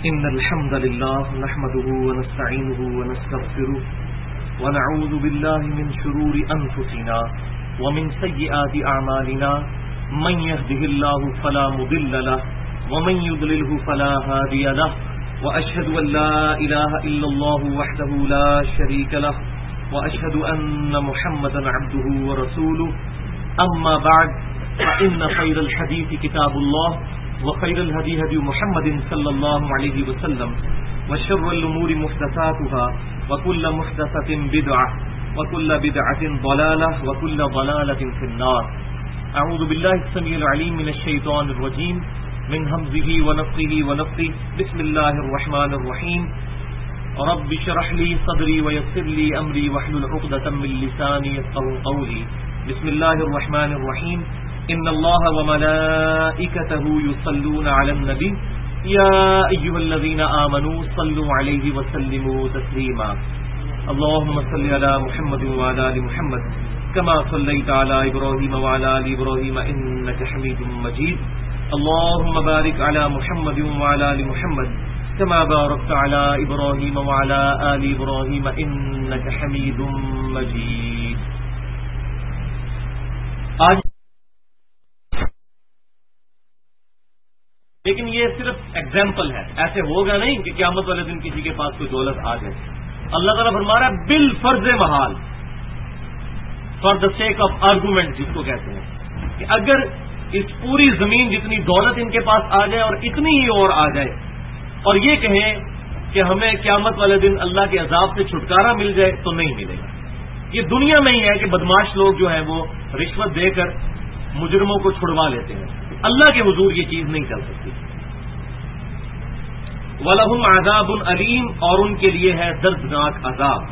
إن الحمد لله نحمده ونستعينه ونستغفره ونعوذ بالله من شرور أنفسنا ومن سيئات أعمالنا من يهده الله فلا مضل له ومن يضلله فلا هادي له وأشهد أن لا إله إلا الله وحده لا شريك له وأشهد أن محمدا عبده ورسوله أما بعد فإن خير الحديث كتاب الله وخير الهدي هدي محمد صلى الله عليه وسلم وشر الأمور محدثاتها وكل محدثة بدعة وكل بدعة ضلالة وكل ضلالة في النار. أعوذ بالله السميع العليم من الشيطان الرجيم من همزه ونفخه ونفثه. بسم الله الرحمن الرحيم. رب اشرح لي صدري ويسر لي أمري واحلل عقدة من لساني يفقهوا قولي. بسم الله الرحمن الرحيم. إن الله وملائكته يصلون على النبي يا أيها الذين آمنوا صلوا عليه وسلموا تسليما. اللهم صل على محمد وعلى آل محمد كما صليت على إبراهيم وعلى آل إبراهيم إنك حميد مجيد. اللهم بارك على محمد وعلى آل محمد كما باركت على إبراهيم وعلى آل إبراهيم إنك حميد مجيد. آج لیکن یہ صرف ایگزامپل ہے، ایسے ہوگا نہیں کہ قیامت والے دن کسی کے پاس کوئی دولت آ جائے. اللہ تعالیٰ فرما رہا ہے بالفرض محال، for the sake of argument جس کو کہتے ہیں، کہ اگر اس پوری زمین جتنی دولت ان کے پاس آ جائے اور اتنی ہی اور آ جائے اور یہ کہیں کہ ہمیں قیامت والے دن اللہ کے عذاب سے چھٹکارا مل جائے تو نہیں ملے گا. یہ دنیا میں ہی ہے کہ بدماش لوگ جو ہیں وہ رشوت دے کر مجرموں کو چھڑوا لیتے ہیں. اللہ کے حضور یہ چیز نہیں چل سکتی. وَلَهُمْ عَذَابٌ أَلِيمٌ، اور ان کے لیے ہے دردناک عذاب.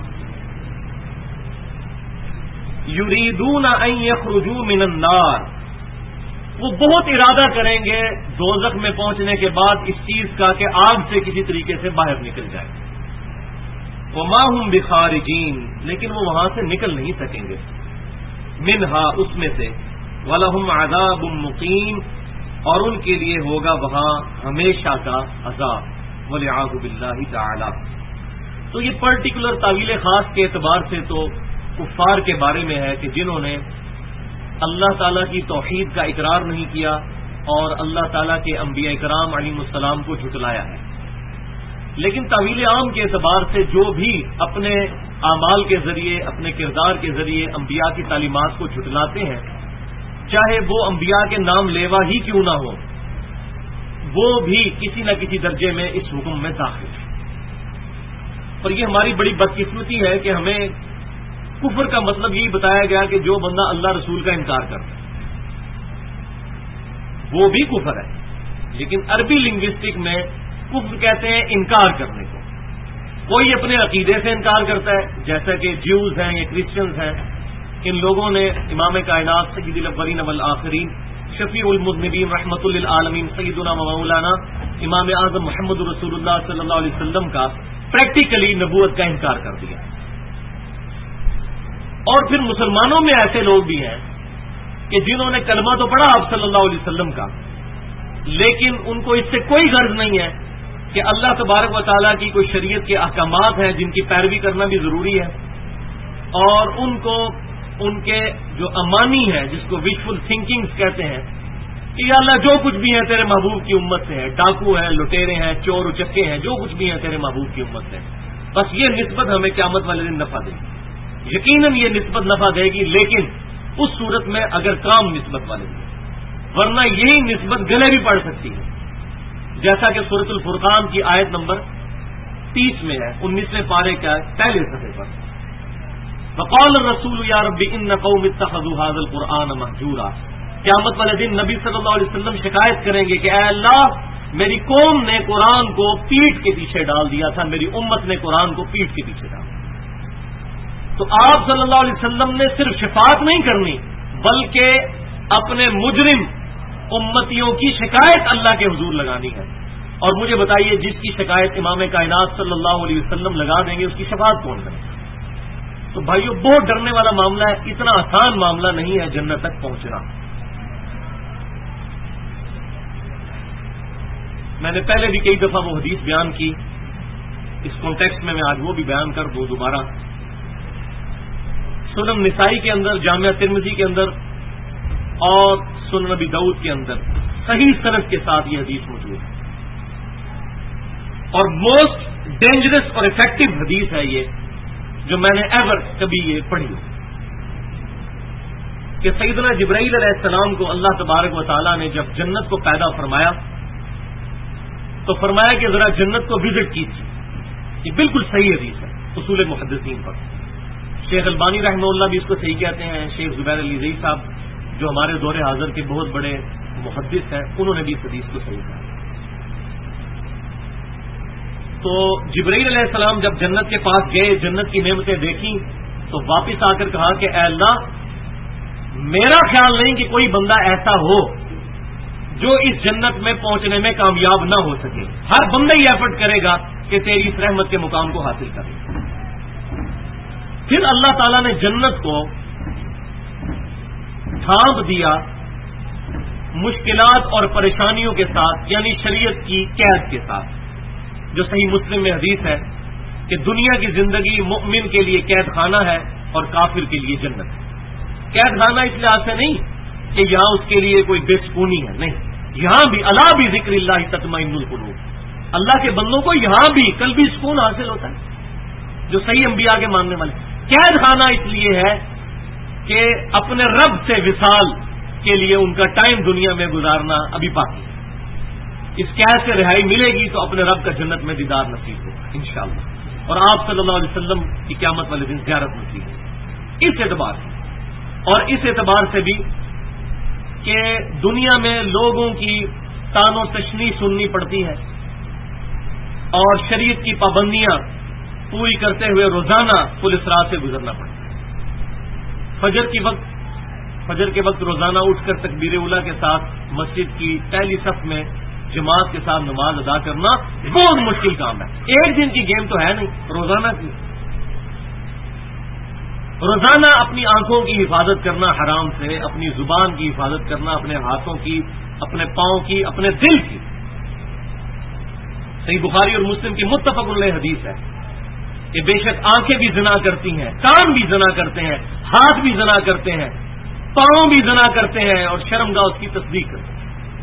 يُرِيدُونَ أَن يَخْرُجُوا مِنَ النَّارِ، وہ بہت ارادہ کریں گے دوزخ میں پہنچنے کے بعد اس چیز کا کہ آگ سے کسی طریقے سے باہر نکل جائے. وَمَا هُمْ بِخَارِجِينَ، لیکن وہ وہاں سے نکل نہیں سکیں گے. مِنْهَا، اس میں سے. وَلَهُمْ عَذَابٌ مُقِيمٌ، اور ان کے لیے ہوگا وہاں ہمیشہ کا عذاب. وَلِعَاذُ بِاللَّهِ تَعَالَى. تو یہ پرٹیکولر تعویل خاص کے اعتبار سے تو کفار کے بارے میں ہے کہ جنہوں نے اللہ تعالیٰ کی توحید کا اقرار نہیں کیا اور اللہ تعالیٰ کے انبیاء کرام علیہ السلام کو جھٹلایا ہے. لیکن تعویل عام کے اعتبار سے جو بھی اپنے اعمال کے ذریعے، اپنے کردار کے ذریعے انبیاء کی تعلیمات کو جھٹلاتے ہیں، چاہے وہ انبیاء کے نام لیوا ہی کیوں نہ ہو، وہ بھی کسی نہ کسی درجے میں اس حکم میں داخل ہے. اور یہ ہماری بڑی بدقسمتی ہے کہ ہمیں کفر کا مطلب یہی بتایا گیا کہ جو بندہ اللہ رسول کا انکار کرتا ہے وہ بھی کفر ہے. لیکن عربی لنگوسٹک میں کفر کہتے ہیں انکار کرنے کو. کوئی اپنے عقیدے سے انکار کرتا ہے، جیسا کہ جیوز ہیں یا کرسچنز ہیں. ان لوگوں نے امام کائنات سید الاولین والآخرین شفیع المذنبین رحمت للعالمین سیدنا مولانا امام اعظم محمد رسول اللہ صلی اللہ علیہ وسلم کا پریکٹیکلی نبوت کا انکار کر دیا. اور پھر مسلمانوں میں ایسے لوگ بھی ہیں کہ جنہوں نے کلمہ تو پڑھا آپ صلی اللہ علیہ وسلم کا، لیکن ان کو اس سے کوئی غرض نہیں ہے کہ اللہ تبارک و تعالیٰ کی کوئی شریعت کے احکامات ہیں جن کی پیروی کرنا بھی ضروری ہے، اور ان کو ان کے جو امانی ہے جس کو وشفل تھنکنگز کہتے ہیں کہ یا اللہ جو کچھ بھی ہے تیرے محبوب کی امت سے ہے، ڈاکو ہیں، لٹیرے ہیں، چور اچکے ہیں، جو کچھ بھی ہیں تیرے محبوب کی امت سے، بس یہ نسبت ہمیں قیامت والے دن نفع دے گی. یقیناً یہ نسبت نفع دے گی، لیکن اس صورت میں اگر کام نسبت والے دن، ورنہ یہی نسبت گلے بھی پڑ سکتی ہے، جیسا کہ سورۃ الفرقان کی آیت نمبر 30 میں ہے، 19ویں پارے کا پہلے صفحے پر. وقال الرسول یا رب ان قوم اتخذوا هذا القرآن مہجورا. قیامت والے دن نبی صلی اللہ علیہ وسلم شکایت کریں گے کہ اے اللہ، میری قوم نے قرآن کو پیٹھ کے پیچھے ڈال دیا تھا، میری امت نے قرآن کو پیٹھ کے پیچھے ڈال دیا. تو آپ صلی اللہ علیہ وسلم نے صرف شفاعت نہیں کرنی بلکہ اپنے مجرم امتیوں کی شکایت اللہ کے حضور لگانی ہے. اور مجھے بتائیے جس کی شکایت امام کائنات صلی اللہ علیہ وسلم لگا دیں گے اس کی شفاعت کون کرے؟ تو بھائیو بہت ڈرنے والا معاملہ ہے، اتنا آسان معاملہ نہیں ہے جنت تک پہنچنا. میں نے پہلے بھی کئی دفعہ وہ حدیث بیان کی، اس کانٹیکسٹ میں آج وہ بھی بیان کر دوں دوبارہ۔ سنن نسائی کے اندر، جامعہ ترمذی کے اندر اور سنن نبی داؤد کے اندر صحیح سند کے ساتھ یہ حدیث موجود ہے، اور موسٹ ڈینجرس اور افیکٹو حدیث ہے یہ جو میں نے ایور کبھی یہ پڑھی ہو، کہ سیدنا جبرائیل علیہ السلام کو اللہ تبارک و تعالیٰ نے جب جنت کو پیدا فرمایا تو فرمایا کہ ذرا جنت کو وزٹ کیجیے۔ یہ بالکل صحیح حدیث ہے اصول محدثین پر۔ شیخ البانی رحمہ اللہ بھی اس کو صحیح کہتے ہیں، شیخ زبیر علی زئی صاحب جو ہمارے دور حاضر کے بہت بڑے محدث ہیں، انہوں نے بھی اس حدیث کو صحیح کہا۔ تو جبرائیل علیہ السلام جب جنت کے پاس گئے، جنت کی نعمتیں دیکھیں تو واپس آ کر کہا کہ اے اللہ، میرا خیال نہیں کہ کوئی بندہ ایسا ہو جو اس جنت میں پہنچنے میں کامیاب نہ ہو سکے، ہر بندہ ہی ایفرٹ کرے گا کہ تیری اس رحمت کے مقام کو حاصل کرے۔ پھر اللہ تعالیٰ نے جنت کو ڈھانپ دیا مشکلات اور پریشانیوں کے ساتھ، یعنی شریعت کی قید کے ساتھ، جو صحیح مسلم میں حدیث ہے کہ دنیا کی زندگی مؤمن کے لیے قید خانہ ہے اور کافر کے لیے جنت ہے۔ قید خانہ اس لحاظ سے نہیں کہ یہاں اس کے لیے کوئی بے سکونی ہے، نہیں، یہاں بھی الا بذکر اللہ تطمئن القلوب، اللہ کے بندوں کو یہاں بھی قلبی سکون حاصل ہوتا ہے جو صحیح انبیاء کے ماننے والے۔ قید خانہ اس لیے ہے کہ اپنے رب سے وصال کے لیے ان کا ٹائم دنیا میں گزارنا ابھی باقی ہے۔ اس قید سے رہائی ملے گی تو اپنے رب کا جنت میں دیدار نصیب ہوگا انشاءاللہ، اور آپ صلی اللہ علیہ وسلم کی قیامت والے دن زیارت نصیب ہوگی۔ اس اعتبار سے اور اس اعتبار سے بھی کہ دنیا میں لوگوں کی تان و تشنیع سننی پڑتی ہے اور شریعت کی پابندیاں پوری کرتے ہوئے روزانہ پولیس رات سے گزرنا پڑتا ہے۔ فجر کے وقت روزانہ اٹھ کر تکبیر اولیٰ کے ساتھ مسجد کی پہلی صف میں جماعت کے ساتھ نماز ادا کرنا بہت مشکل کام ہے۔ ایک دن کی گیم تو ہے نہیں، روزانہ کی۔ روزانہ اپنی آنکھوں کی حفاظت کرنا حرام سے، اپنی زبان کی حفاظت کرنا، اپنے ہاتھوں کی، اپنے پاؤں کی، اپنے دل کی۔ صحیح بخاری اور مسلم کی متفق علیہ حدیث ہے کہ بے شک آنکھیں بھی زنا کرتی ہیں، کان بھی زنا کرتے ہیں، ہاتھ بھی زنا کرتے ہیں، پاؤں بھی زنا کرتے ہیں، اور شرمگاہ اس کی تصدیق کرتے ہیں۔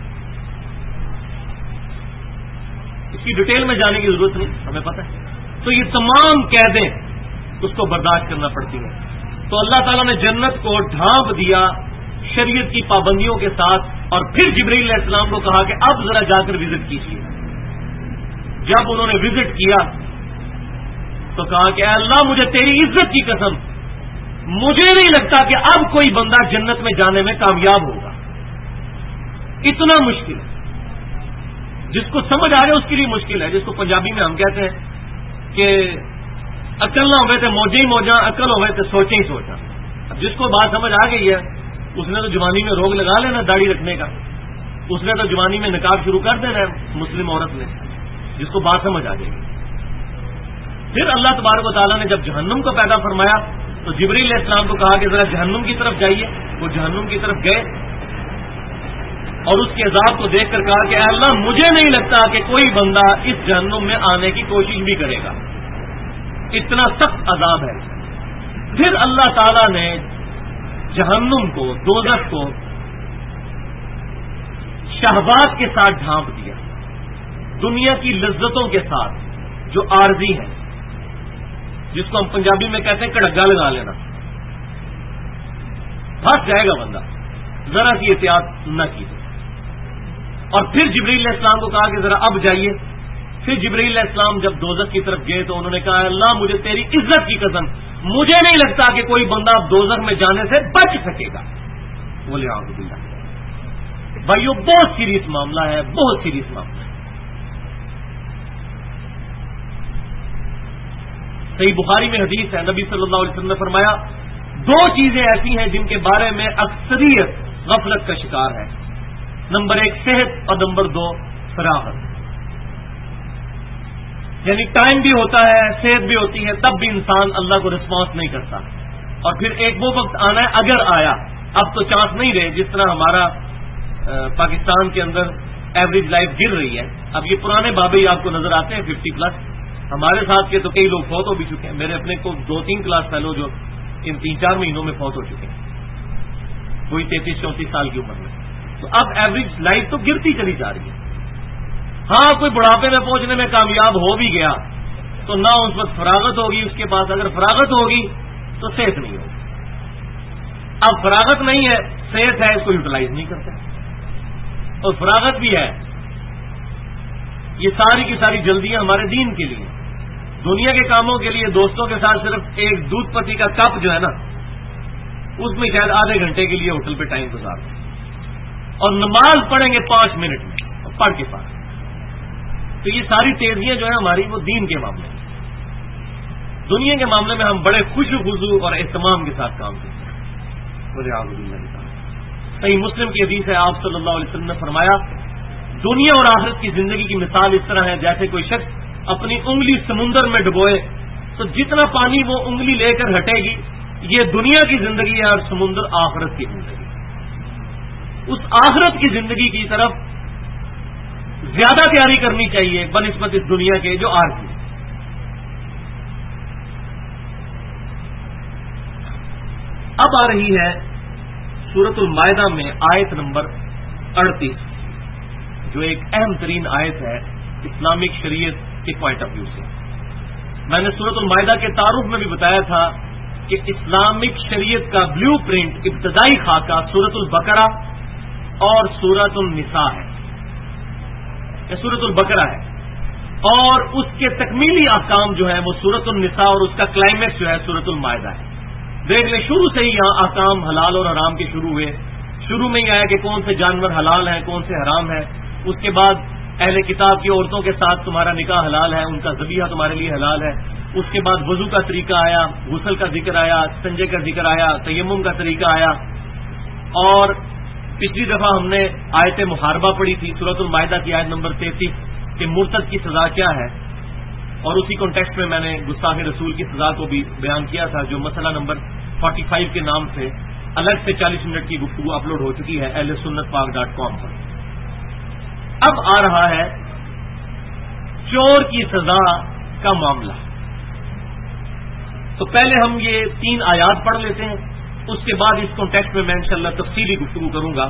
اس کی ڈیٹیل میں جانے کی ضرورت نہیں، ہمیں پتہ ہے۔ تو یہ تمام قیدیں اس کو برداشت کرنا پڑتی ہیں۔ تو اللہ تعالیٰ نے جنت کو ڈھانپ دیا شریعت کی پابندیوں کے ساتھ، اور پھر جبرائیل علیہ السلام کو کہا کہ اب ذرا جا کر وزٹ کیجیے۔ جب انہوں نے وزٹ کیا تو کہا کہ اے اللہ، مجھے تیری عزت کی قسم، مجھے نہیں لگتا کہ اب کوئی بندہ جنت میں جانے میں کامیاب ہوگا، اتنا مشکل ہے۔ جس کو سمجھ آ جائے اس کے لیے مشکل ہے، جس کو پنجابی میں ہم کہتے ہیں کہ عقل نہ ہوئے تو موجیں ہی موجاں، عقل ہوئے تو سوچیں ہی سوچاں۔ اب جس کو بات سمجھ آ گئی ہے اس نے تو جوانی میں روگ لگا لینا داڑھی رکھنے کا، اس نے تو جوانی میں نقاب شروع کر دینا ہے مسلم عورت نے، جس کو بات سمجھ آ جائے گی۔ پھر اللہ تبارک و تعالیٰ نے جب جہنم کو پیدا فرمایا تو جبرائیل علیہ السلام کو کہا کہ ذرا جہنم کی طرف جائیے۔ وہ جہنم کی طرف گئے اور اس کے عذاب کو دیکھ کر کہا کہ اے اللہ، مجھے نہیں لگتا کہ کوئی بندہ اس جہنم میں آنے کی کوشش بھی کرے گا، اتنا سخت عذاب ہے۔ پھر اللہ تعالیٰ نے جہنم کو، دوزخ کو شہوات کے ساتھ ڈھانپ دیا، دنیا کی لذتوں کے ساتھ جو عارضی ہیں، جس کو ہم پنجابی میں کہتے ہیں کڑگا لگا لینا۔ پھنس جائے گا بندہ ذرا سی احتیاط نہ کی۔ اور پھر جبرائیل علیہ السلام کو کہا کہ ذرا اب جائیے۔ پھر جبرائیل علیہ السلام جب دوزخ کی طرف گئے تو انہوں نے کہا اللہ، مجھے تیری عزت کی قسم، مجھے نہیں لگتا کہ کوئی بندہ اب دوزخ میں جانے سے بچ سکے گا۔ بولے اعوذ باللہ۔ بھائیو، بہت سیریس معاملہ ہے، بہت سیریس معاملہ ہے۔ صحیح بخاری میں حدیث ہے، نبی صلی اللہ علیہ وسلم نے فرمایا دو چیزیں ایسی ہیں جن کے بارے میں اکثریت غفلت کا شکار ہے، نمبر 1 صحت اور نمبر 2 فراغت۔ یعنی ٹائم بھی ہوتا ہے، صحت بھی ہوتی ہے، تب بھی انسان اللہ کو رسپانس نہیں کرتا، اور پھر ایک وہ وقت آنا ہے، اگر آیا، اب تو چانس نہیں رہے، جس طرح ہمارا پاکستان کے اندر ایوریج لائف گر رہی ہے. اب یہ پرانے بابے آپ کو نظر آتے ہیں 50+. ہمارے ساتھ کے تو کئی لوگ فوت ہو بھی چکے ہیں. میرے اپنے کو 2-3 کلاس فیلو جو ان 3-4 مہینوں میں فوت ہو چکے ہیں, کوئی 33-34 سال کی عمر میں. تو اب ایوریج لائف تو گرتی چلی جا رہی ہے. ہاں کوئی بڑھاپے میں پہنچنے میں کامیاب ہو بھی گیا تو نہ اس وقت فراغت ہوگی اس کے پاس. اگر فراغت ہوگی تو صحت نہیں ہوگی. اب فراغت نہیں ہے, صحت ہے, اس کو یوٹیلائز نہیں کرتا. اور فراغت بھی ہے. یہ ساری کی ساری جلدیاں ہمارے دین کے لیے, دنیا کے کاموں کے لیے دوستوں کے ساتھ صرف ایک دودھ پتی کا کپ جو ہے نا, اس میں شاید آدھے گھنٹے کے لیے ہوٹل پہ ٹائم گزار دیں, اور نماز پڑھیں گے 5 منٹ میں اور پڑھ کے پاس. تو یہ ساری تیزیاں جو ہیں ہماری وہ دین کے معاملے میں. دنیا کے معاملے میں ہم بڑے خوش خضو اور اہتمام کے ساتھ کام کرتے ہیں. صحیح مسلم کی حدیث ہے, آپ صلی اللہ علیہ وسلم نے فرمایا دنیا اور آخرت کی زندگی کی مثال اس طرح ہے جیسے کوئی شخص اپنی انگلی سمندر میں ڈبوئے تو جتنا پانی وہ انگلی لے کر ہٹے گی یہ دنیا کی زندگی ہے اور سمندر آخرت کی زندگی. اس آخرت کی زندگی کی طرف زیادہ تیاری کرنی چاہیے بنسبت اس دنیا کے جو عارضی. اب آ رہی ہے سورۃ المائدہ میں آیت نمبر 38 جو ایک اہم ترین آیت ہے اسلامک شریعت کے پوائنٹ آف ویو سے. میں نے سورۃ المائدہ کے تعارف میں بھی بتایا تھا کہ اسلامک شریعت کا بلیو پرنٹ ابتدائی خاکہ سورۃ البقرہ اور سورۃ النساء ہے, سورۃ البقرہ ہے, اور اس کے تکمیلی احکام جو ہیں وہ سورۃ النساء اور اس کا کلائمیکس جو ہے سورۃ المائدہ ہے. دیکھ لیں شروع سے ہی یہاں احکام حلال اور حرام کے شروع ہوئے. شروع میں ہی آیا کہ کون سے جانور حلال ہیں کون سے حرام ہیں. اس کے بعد اہل کتاب کی عورتوں کے ساتھ تمہارا نکاح حلال ہے, ان کا ذبیحہ تمہارے لیے حلال ہے. اس کے بعد وضو کا طریقہ آیا, غسل کا ذکر آیا, استنجے کا ذکر آیا, تیمم کا طریقہ آیا. اور پچھلی دفعہ ہم نے آیت محاربہ پڑھی تھی سورۃ المائدہ کی آیت نمبر 33 کہ مرتد کی سزا کیا ہے, اور اسی کانٹیکسٹ میں میں نے گستاخ رسول کی سزا کو بھی بیان کیا تھا جو مسئلہ نمبر 45 کے نام سے الگ سے 40 منٹ کی گفتگو اپلوڈ ہو چکی ہے ahlsunnatpak.com پر. اب آ رہا ہے چور کی سزا کا معاملہ. تو پہلے ہم یہ 3 آیات پڑھ لیتے ہیں, اس کے بعد اس کانٹیکسٹ میں انشاءاللہ تفصیلی گفتگو کروں گا.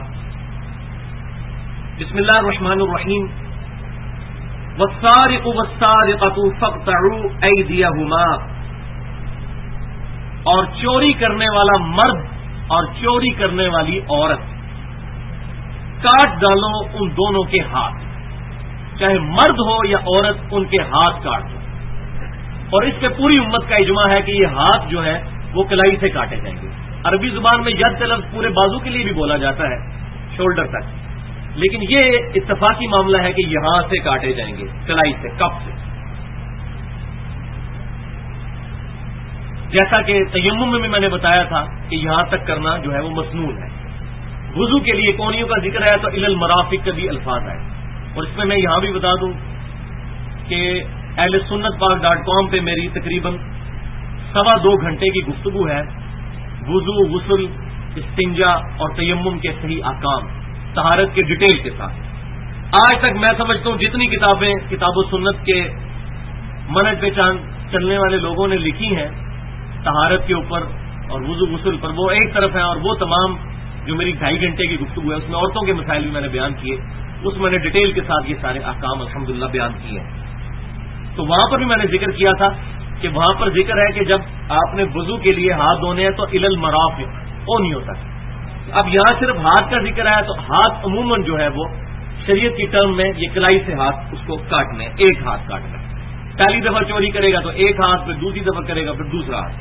بسم اللہ الرحمن الرحیم. والسارق والسارقة فاقطعوا أيديهما, اور چوری کرنے والا مرد اور چوری کرنے والی عورت کاٹ ڈالو ان دونوں کے ہاتھ, چاہے مرد ہو یا عورت ان کے ہاتھ کاٹ دو. اور اس سے پوری امت کا اجماع ہے کہ یہ ہاتھ جو ہے وہ کلائی سے کاٹے جائیں گے. عربی زبان میں ید کا لفظ پورے بازو کے لیے بھی بولا جاتا ہے, شولڈر تک, لیکن یہ اتفاقی معاملہ ہے کہ یہاں سے کاٹے جائیں گے, کلائی سے, کف سے. جیسا کہ تیمم میں بھی میں نے بتایا تھا کہ یہاں تک کرنا جو ہے وہ مسنون ہے. وضو کے لیے کونیوں کا ذکر ہے تو الی المرافق کا بھی الفاظ ہے. اور اس میں میں یہاں بھی بتا دوں کہ ahlsunnatpak.com پہ میری تقریباً 2.25 گھنٹے کی گفتگو ہے وضو, غسل, استنجا اور تیمم کے صحیح احکام طہارت کے ڈیٹیل کے ساتھ. آج تک میں سمجھتا ہوں جتنی کتابیں کتاب و سنت کے منہج پہ چلنے والے لوگوں نے لکھی ہیں طہارت کے اوپر اور وضو غسل پر, وہ ایک طرف ہے, اور وہ تمام جو میری 2.5 گھنٹے کی گفتگو ہے اس میں عورتوں کے مسائل بھی میں نے بیان کیے, اس میں نے ڈیٹیل کے ساتھ یہ سارے احکام الحمدللہ بیان کیے ہیں. تو وہاں پر بھی میں نے ذکر کیا تھا کہ وہاں پر ذکر ہے کہ جب آپ نے وضو کے لیے ہاتھ دھونے ہیں تو الی المرافق او نہیں ہوتا. اب یہاں صرف ہاتھ کا ذکر ہے تو ہاتھ عموماً جو ہے وہ شریعت کی ٹرم میں یہ کلائی سے ہاتھ اس کو کاٹنے, ایک ہاتھ کاٹنا. پہلی دفعہ چوری کرے گا تو ایک ہاتھ, پھر دوسری دفعہ کرے گا پھر دوسرا ہاتھ.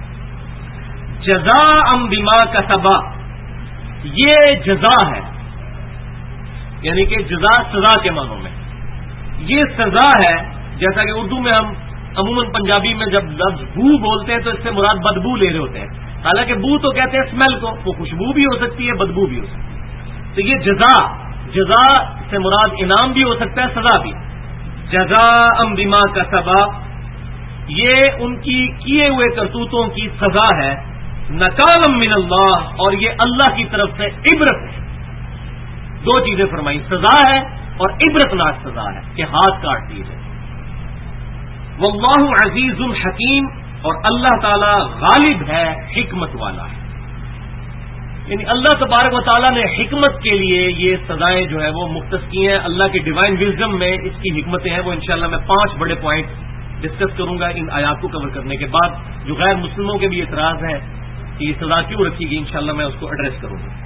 جزاء بما کسبا, یہ جزا ہے, یعنی کہ جزا سزا کے معنوں میں. یہ سزا ہے, جیسا کہ اردو میں ہم عموماً پنجابی میں جب لفظ بو بولتے ہیں تو اس سے مراد بدبو لے رہے ہوتے ہیں. حالانکہ بو تو کہتے ہیں اسمیل کو, وہ خوشبو بھی ہو سکتی ہے بدبو بھی ہو سکتی ہے. تو یہ جزا سے مراد انعام بھی ہو سکتا ہے, سزا بھی. جزاء بما کسبا, یہ ان کی کیے ہوئے کرتوتوں کی سزا ہے. نکالا من اللہ, اور یہ اللہ کی طرف سے عبرت ہے. 2 چیزیں فرمائی, سزا ہے اور عبرتناک سزا ہے کہ ہاتھ کاٹ دیے جائیں. واللہ عزیز حکیم، اور اللہ تعالی غالب ہے، حکمت والا ہے. یعنی اللہ تبارک و تعالیٰ نے حکمت کے لیے یہ سزائیں جو ہے وہ مختص کی ہیں. اللہ کی ڈیوائن وزڈم میں اس کی حکمتیں ہیں. وہ انشاءاللہ میں 5 بڑے پوائنٹ ڈسکس کروں گا ان آیات کو کور کرنے کے بعد. جو غیر مسلموں کے بھی اعتراض ہے کہ یہ سزا کیوں رکھی گئی، انشاءاللہ میں اس کو ایڈریس کروں گا.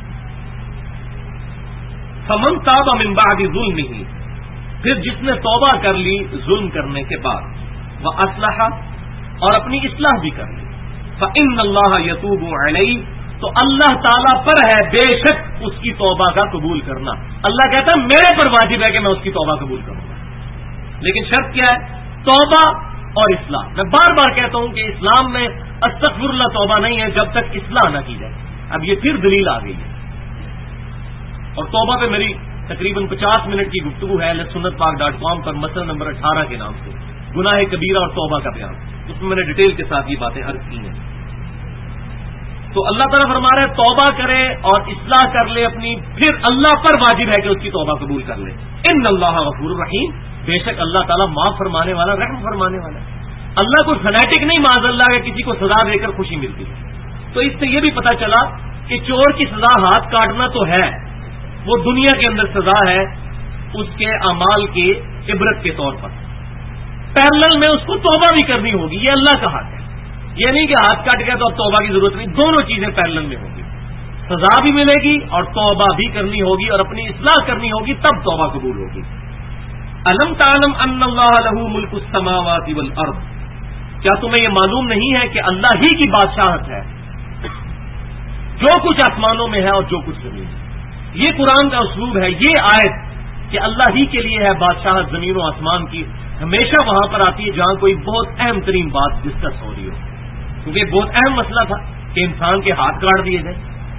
فمن تاب من بعد ظلمہ، پھر جس نے توبہ کر لی ظلم کرنے کے بعد، واصلح، اور اپنی اصلاح بھی کر لی، فإن اللہ یتوب علیہ، تو اللہ تعالیٰ پر ہے بے شک اس کی توبہ کا قبول کرنا. اللہ کہتا ہے میرے پر واجب ہے کہ میں اس کی توبہ قبول کروں گا، لیکن شرط کیا ہے؟ توبہ اور اصلاح. میں بار بار کہتا ہوں کہ اسلام میں استغفر اللہ توبہ نہیں ہے جب تک اصلاح نہ کی جائے. اب یہ پھر دلیل آ گئی ہے. اور توبہ پہ میری تقریباً 50 منٹ کی گفتگو ہے sunnatpak.com پر مسئلہ نمبر 18 کے نام سے، گناہ کبیرہ اور توبہ کا بیان. اس میں نے ڈیٹیل کے ساتھ یہ باتیں عرض کی ہیں. تو اللہ تعالیٰ فرما رہے ہیں توبہ کرے اور اصلاح کر لے اپنی، پھر اللہ پر واجب ہے کہ اس کی توبہ قبول کر لے. ان اللہ غفور الرحیم، بے شک اللہ تعالیٰ معاف فرمانے والا، رحم فرمانے والا. اللہ کوئی فنیٹک نہیں معاذ اللہ کہ کسی کو سزا دے کر خوشی ملتی ہے. تو اس سے یہ بھی پتہ چلا کہ چور کی سزا ہاتھ کاٹنا تو ہے، وہ دنیا کے اندر سزا ہے اس کے اعمال کی عبرت کے طور پر. پیرلل میں اس کو توبہ بھی کرنی ہوگی، یہ اللہ کا حق ہے. یہ نہیں کہ ہاتھ کاٹ گیا تو اب توبہ کی ضرورت نہیں، دونوں چیزیں پیرلل میں ہوں گی. سزا بھی ملے گی اور توبہ بھی کرنی ہوگی اور اپنی اصلاح کرنی ہوگی، تب توبہ قبول ہوگی. الم تعلم ان اللہ لہ ملک السماوات والارض، کیا تمہیں یہ معلوم نہیں ہے کہ اللہ ہی کی بادشاہت ہے جو کچھ آسمانوں میں ہے اور جو کچھ زمین میں. یہ قرآن کا اسلوب ہے. یہ آیت کہ اللہ ہی کے لیے ہے بادشاہت زمین و آسمان کی، ہمیشہ وہاں پر آتی ہے جہاں کوئی بہت اہم ترین بات ڈسکس ہو رہی ہو، کیونکہ ایک بہت اہم مسئلہ تھا کہ انسان کے ہاتھ کاٹ دیے جائیں.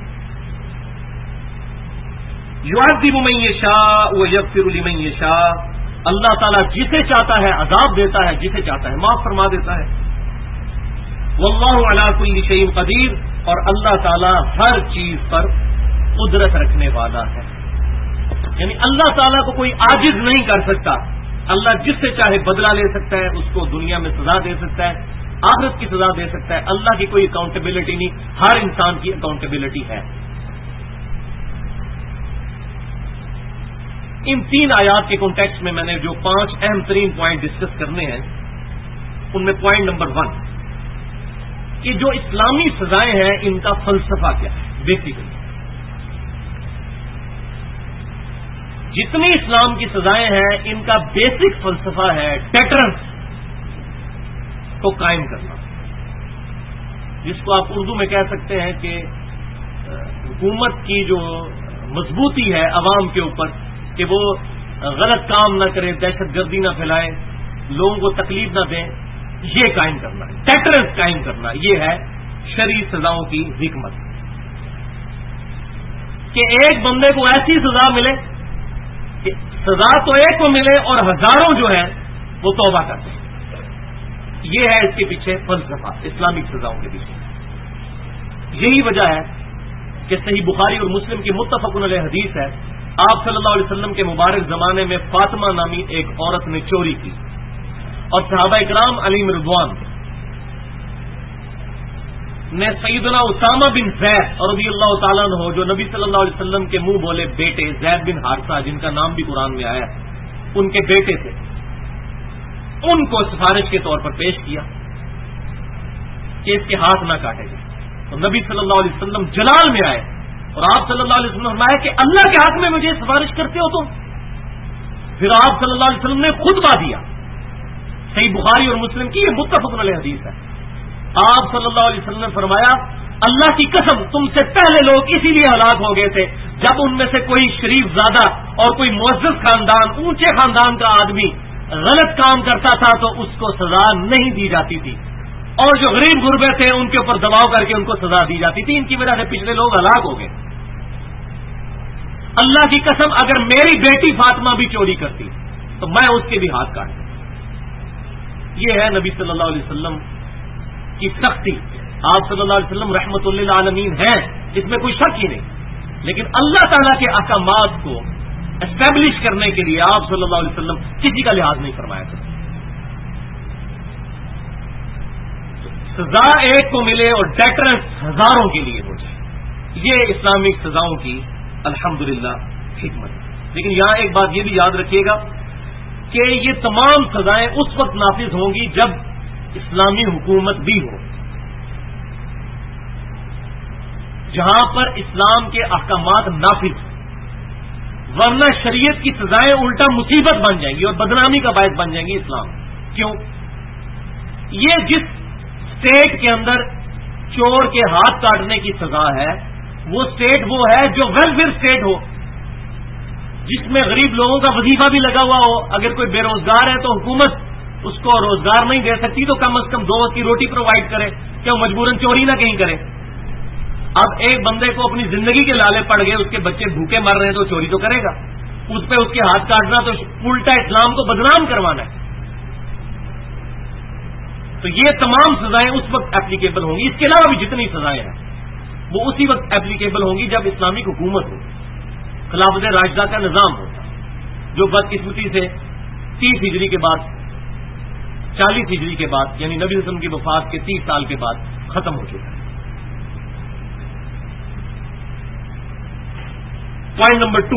یعذب من یشاء ویغفر لمن یشاء، اللہ تعالیٰ جسے چاہتا ہے عذاب دیتا ہے، جسے چاہتا ہے معاف فرما دیتا ہے. واللہ علی کل شیء قدیر، اور اللہ تعالیٰ ہر چیز پر قدرت رکھنے والا ہے. یعنی اللہ تعالیٰ کو کوئی عاجز نہیں کر سکتا. اللہ جس سے چاہے بدلہ لے سکتا ہے، اس کو دنیا میں سزا دے سکتا ہے، آخرت کی سزا دے سکتا ہے. اللہ کی کوئی اکاؤنٹیبلٹی نہیں، ہر انسان کی اکاؤنٹیبلٹی ہے. ان 3 آیات کے کانٹیکسٹ میں میں نے جو 5 اہم ترین پوائنٹ ڈسکس کرنے ہیں، ان میں پوائنٹ نمبر 1 کہ جو اسلامی سزائیں ہیں ان کا فلسفہ کیا ہے. بیسیکلی جتنی اسلام کی سزائیں ہیں ان کا بیسک فلسفہ ہے ڈیٹرنس کو قائم کرنا، جس کو آپ اردو میں کہہ سکتے ہیں کہ حکومت کی جو مضبوطی ہے عوام کے اوپر کہ وہ غلط کام نہ کرے، دہشت گردی نہ پھیلائے، لوگوں کو تکلیف نہ دیں، یہ قائم کرنا ہے. ڈیٹرنس قائم کرنا، یہ ہے شرعی سزاؤں کی حکمت. کہ ایک بندے کو ایسی سزا ملے کہ سزا تو ایک کو ملے اور ہزاروں جو ہیں وہ توبہ کرتے ہیں. یہ ہے اس کے پیچھے فلسفہ، اسلامک سزاؤں کے پیچھے. یہی وجہ ہے کہ صحیح بخاری اور مسلم کی متفق علیہ حدیث ہے، آپ صلی اللہ علیہ وسلم کے مبارک زمانے میں فاطمہ نامی ایک عورت نے چوری کی اور صحابہ اکرام علیہم رضوان نے سیدنا اسامہ بن زید رضی اللہ تعالیٰ عنہ، جو نبی صلی اللہ علیہ وسلم کے منہ بولے بیٹے، زید بن حارثہ جن کا نام بھی قرآن میں آیا ہے، ان کے بیٹے تھے، ان کو سفارش کے طور پر پیش کیا کہ اس کے ہاتھ نہ کاٹے گئے. تو نبی صلی اللہ علیہ وسلم جلال میں آئے اور آپ صلی اللہ علیہ وسلم نے فرمایا کہ اللہ کے حق میں مجھے سفارش کرتے ہو تم. پھر آپ صلی اللہ علیہ وسلم نے خطبہ دیا. صحیح بخاری اور مسلم کی یہ متفق علیہ حدیث ہے. آپ صلی اللہ علیہ وسلم نے فرمایا اللہ کی قسم تم سے پہلے لوگ اسی لیے ہلاک ہو گئے تھے جب ان میں سے کوئی شریف زادہ اور کوئی معزز خاندان، اونچے خاندان کا آدمی غلط کام کرتا تھا تو اس کو سزا نہیں دی جاتی تھی، اور جو غریب غربے تھے ان کے اوپر دباؤ کر کے ان کو سزا دی جاتی تھی. ان کی وجہ سے پچھلے لوگ ہلاک ہو گئے. اللہ کی قسم اگر میری بیٹی فاطمہ بھی چوری کرتی تو میں اس کے بھی ہاتھ کاٹتا. یہ ہے نبی صلی اللہ علیہ وسلم کی سختی. آپ صلی اللہ علیہ وسلم رحمت للعالمین ہیں، اس میں کوئی شک ہی نہیں، لیکن اللہ تعالیٰ کے احکامات کو اسٹیبلش کرنے کے لیے آپ صلی اللہ علیہ وسلم کسی کا لحاظ نہیں فرمایا کرتے. سزا ایک کو ملے اور ڈیٹرنس ہزاروں کے لیے ہو جائے, یہ اسلامک سزاؤں کی الحمدللہ حکمت ہے. لیکن یہاں ایک بات یہ بھی یاد رکھیے گا کہ یہ تمام سزائیں اس وقت نافذ ہوں گی جب اسلامی حکومت بھی ہو, جہاں پر اسلام کے احکامات نافذ ہوں, ورنہ شریعت کی سزائیں الٹا مصیبت بن جائیں گی اور بدنامی کا باعث بن جائیں گی اسلام. کیوں؟ یہ جس اسٹیٹ کے اندر چور کے ہاتھ کاٹنے کی سزا ہے وہ اسٹیٹ وہ ہے جو ویلفیئر اسٹیٹ ہو, جس میں غریب لوگوں کا وظیفہ بھی لگا ہوا ہو. اگر کوئی بے روزگار ہے تو حکومت اس کو روزگار نہیں دے سکتی تو کم از کم 2 وقت کی روٹی پرووائڈ کرے, کیا مجبوراً چوری نہ کہیں کرے. اب ایک بندے کو اپنی زندگی کے لالے پڑ گئے, اس کے بچے بھوکے مر رہے ہیں تو چوری تو کرے گا, اس پہ اس کے ہاتھ کاٹنا تو الٹا اسلام کو بدنام کروانا ہے. تو یہ تمام سزائیں اس وقت اپلیکیبل ہوں گی. اس کے علاوہ بھی جتنی سزائیں ہیں وہ اسی وقت اپلیکیبل ہوں گی جب اسلامک حکومت ہو, خلافت راشدہ کا نظام ہوتا, جو بدقسمتی سے 30 ہجری کے بعد 40 ہجری کے بعد یعنی نبی صلی اللہ علیہ وسلم کی وفات کے 30 سال کے بعد ختم ہو چکا ہے. پوائنٹ نمبر 2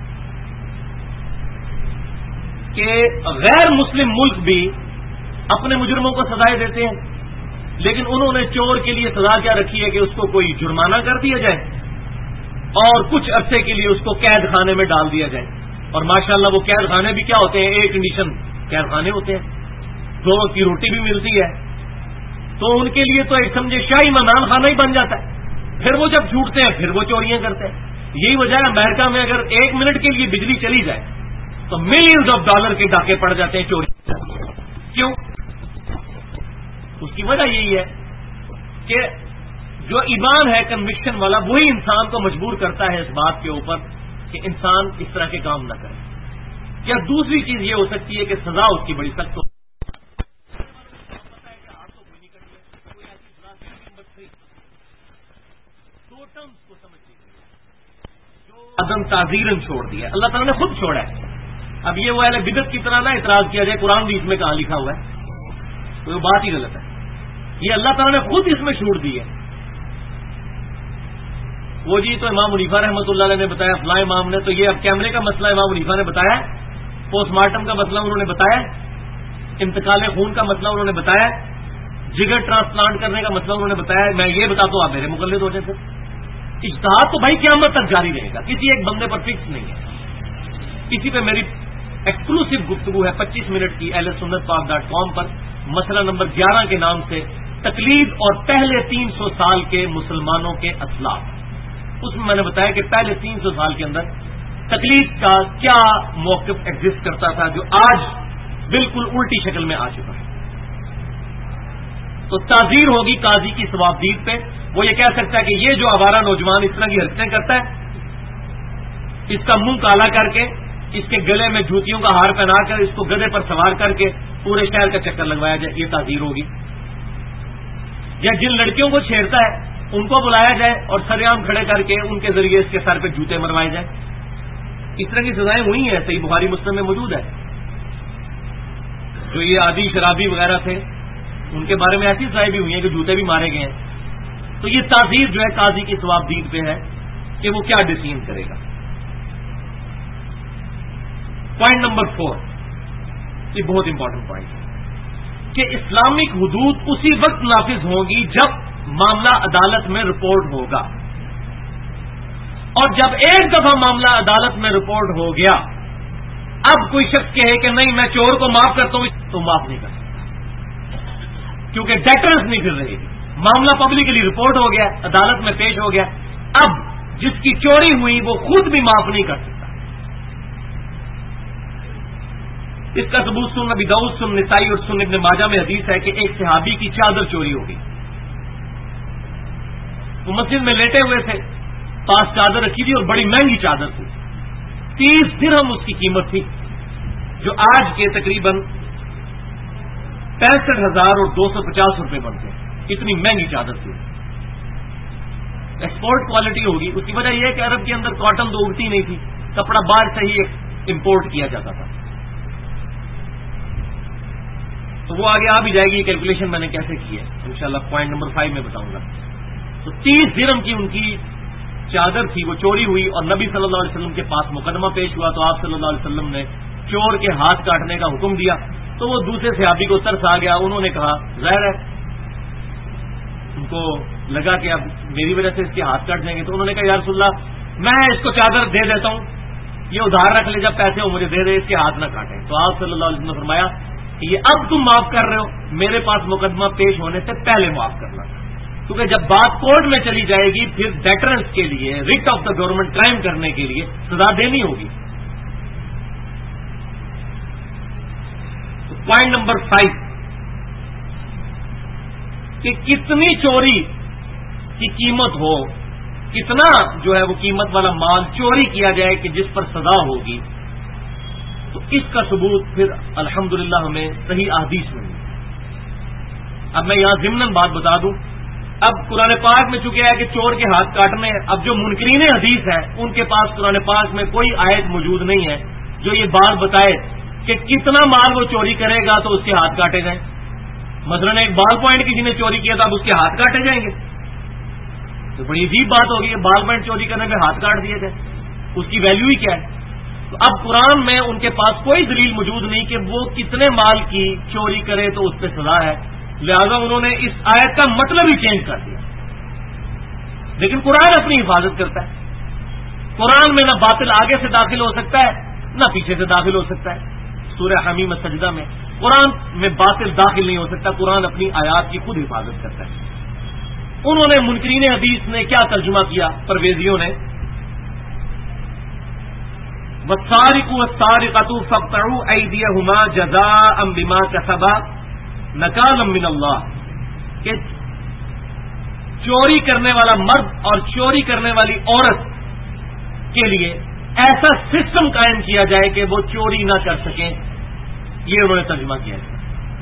کہ غیر مسلم ملک بھی اپنے مجرموں کو سزائیں دیتے ہیں, لیکن انہوں نے چور کے لیے سزا کیا رکھی ہے کہ اس کو کوئی جرمانہ کر دیا جائے اور کچھ عرصے کے لیے اس کو قید خانے میں ڈال دیا جائے. اور ماشاءاللہ وہ قید خانے بھی کیا ہوتے ہیں, ایئر کنڈیشن قید خانے ہوتے ہیں, 2 وقت کی روٹی بھی ملتی ہے. تو ان کے لیے تو ایک سمجھے شاہی مہمان خانہ ہی بن جاتا ہے. پھر وہ جب چھوٹتے ہیں پھر وہ چوریاں کرتے ہیں. یہی وجہ ہے امریکہ میں اگر 1 منٹ کے لیے بجلی چلی جائے تو ملینز آف ڈالر کے ڈاکے پڑ جاتے ہیں چوری. کیوں؟ اس کی وجہ یہی ہے کہ جو ایمان ہے کنوکشن والا وہی انسان کو مجبور کرتا ہے اس بات کے اوپر کہ انسان اس طرح کے کام نہ کرے. یا دوسری چیز یہ ہو سکتی ہے کہ سزا اس کی بڑی سخت ہو. عدم تعزیرن چھوڑ دیا, اللہ تعالیٰ نے خود چھوڑا ہے. اب یہ وہ اہل بدعت کی طرح نہ اعتراض کیا جائے قرآن بھی اس میں کہاں لکھا ہوا ہے, تو یہ بات ہی غلط ہے. یہ اللہ تعالیٰ نے خود اس میں چھوڑ دی ہے. وہ جی تو امام حنیفہ رحمۃ اللہ علیہ نے بتایا, فلاں امام نے, تو یہ اب کیمرے کا مسئلہ امام حنیفہ نے بتایا, پوسٹ مارٹم کا مسئلہ انہوں نے بتایا, انتقال خون کا مسئلہ انہوں نے بتایا, جگر ٹرانسپلانٹ کرنے کا مسئلہ انہوں نے بتایا. میں یہ بتاتا ہوں آپ میرے مقلد ہو جائیں. اجتہاد تو بھائی قیامت تک جاری رہے گا, کسی ایک بندے پر فکس نہیں ہے. اسی پہ میری ایکسکلوسو گفتگو ہے 25 منٹ کی ahlsunnatpak.com پر, مسئلہ نمبر 11 کے نام سے تقلید اور پہلے 300 سال کے مسلمانوں کے اسلاف. اس میں نے بتایا کہ پہلے 300 سال کے اندر تقلید کا کیا موقف ایگزسٹ کرتا تھا جو آج بالکل الٹی شکل میں آ چکا ہے. تو تعزیر ہوگی قاضی کی ثوابدید پہ. وہ یہ کہہ سکتا ہے کہ یہ جو آوارہ نوجوان اس طرح کی حرکتیں کرتا ہے, اس کا منہ کالا کر کے, اس کے گلے میں جوتیوں کا ہار پہنا کر, اس کو گدھے پر سوار کر کے پورے شہر کا چکر لگوایا جائے, یہ تعزیر ہوگی. یا جن لڑکیوں کو چھیڑتا ہے ان کو بلایا جائے اور سریعام کھڑے کر کے ان کے ذریعے اس کے سر پہ جوتے مروائے جائیں. اس طرح کی سزائیں ہوئی ہیں, صحیح بخاری مسلم میں موجود ہے. جو یہ عادی شرابی وغیرہ تھے ان کے بارے میں ایسی سزائیں بھی ہوئی ہیں کہ جوتے بھی مارے گئے ہیں. تو یہ تعزیر جو ہے قاضی کی ثوابدید پہ ہے کہ وہ کیا ڈیسیژن کرے گا. پوائنٹ نمبر 4, یہ بہت امپورٹنٹ پوائنٹ ہے کہ اسلامک حدود اسی وقت نافذ ہوں گی جب معاملہ عدالت میں رپورٹ ہوگا. اور جب ایک دفعہ معاملہ عدالت میں رپورٹ ہو گیا, اب کوئی شخص کہے کہ نہیں میں چور کو معاف کرتا ہوں, تو معاف نہیں کر سکتا, کیونکہ ڈیٹرنس نہیں پھر رہے گی. معاملہ پبلکلی رپورٹ ہو گیا, عدالت میں پیش ہو گیا, اب جس کی چوری ہوئی وہ خود بھی معاف نہیں کر سکتا. اس کا ثبوت سن ابی داؤد, سن نسائی اور سن ابن ماجہ میں حدیث ہے کہ ایک صحابی کی چادر چوری ہو گئی. وہ مسجد میں لیٹے ہوئے تھے, پاس چادر رکھی تھی اور بڑی مہنگی چادر تھی, 30 درہم اس کی قیمت تھی, جو آج کے تقریباً 65,250 روپے بنتے ہیں. اتنی مہنگی چادر تھی, ایکسپورٹ کوالٹی ہوگی. اس کی وجہ یہ ہے کہ عرب کے اندر کاٹن تو اگتی نہیں تھی, کپڑا باہر سے ہی امپورٹ کیا جاتا تھا. تو وہ آگے آ بھی جائے گی. کیلکولیشن میں نے کیسے کی ہے انشاءاللہ پوائنٹ نمبر 5 میں بتاؤں گا. تو 30 درہم کی ان کی چادر تھی, وہ چوری ہوئی اور نبی صلی اللہ علیہ وسلم کے پاس مقدمہ پیش ہوا. تو آپ صلی اللہ علیہ وسلم نے چور کے ہاتھ کاٹنے کا حکم دیا. تو وہ دوسرے صحابی کو ترس آ گیا. انہوں نے کہا ظاہر ہے ان کو لگا کہ اب میری وجہ سے اس کے ہاتھ کاٹ جائیں گے. تو انہوں نے کہا یا رسول اللہ میں اس کو چادر دے دیتا ہوں, یہ ادھار رکھ لے, جب پیسے ہو مجھے دے دے, اس کے ہاتھ نہ کاٹیں. تو آپ صلی اللہ علیہ وسلم نے فرمایا کہ یہ اب تم معاف کر رہے ہو, میرے پاس مقدمہ پیش ہونے سے پہلے معاف کرنا تھا. کیونکہ جب بات کورٹ میں چلی جائے گی پھر ڈیٹرنس کے لیے, writ of the government crime کرنے کے لیے سزا دینی ہوگی. تو پوائنٹ نمبر 5 کہ کتنی چوری کی قیمت ہو, کتنا جو ہے وہ قیمت والا مال چوری کیا جائے کہ جس پر سزا ہوگی, تو اس کا ثبوت پھر الحمدللہ ہمیں صحیح احادیث میں ملی. اب میں یہاں ضمناً بات بتا دوں, اب قرآن پاک میں چونکہ ہے کہ چور کے ہاتھ کاٹنے, اب جو منکرین حدیث ہیں ان کے پاس قرآن پاک میں کوئی آیت موجود نہیں ہے جو یہ بات بتائے کہ کتنا مال وہ چوری کرے گا تو اس کے ہاتھ کاٹے جائیں. مثلاً ایک بال پوائنٹ کسی نے چوری کیا تو اب اس کے ہاتھ کاٹے جائیں گے, تو بڑی عجیب بات ہوگی کہ بال پوائنٹ چوری کرنے میں ہاتھ کاٹ دیے جائیں, اس کی ویلیو ہی کیا ہے. تو اب قرآن میں ان کے پاس کوئی دلیل موجود نہیں کہ وہ کتنے مال کی چوری کرے تو اس پہ سزا ہے, لہذا انہوں نے اس آیت کا مطلب ہی چینج کر دیا. لیکن قرآن اپنی حفاظت کرتا ہے. قرآن میں نہ باطل آگے سے داخل ہو سکتا ہے نہ پیچھے سے داخل ہو سکتا ہے. سورہ حمیم السجدہ میں قرآن میں باطل داخل نہیں ہو سکتا, قرآن اپنی آیات کی خود حفاظت کرتا ہے. انہوں نے منکرین حدیث نے کیا ترجمہ کیا, پرویزیوں نے, والسارق والسارقۃ فاقطعوا ایدیہما جزاء بما کسبا نکالا من اللہ, کہ چوری کرنے والا مرد اور چوری کرنے والی عورت کے لیے ایسا سسٹم قائم کیا جائے کہ وہ چوری نہ کر سکیں. یہ انہوں نے ترجمہ کیا ہے.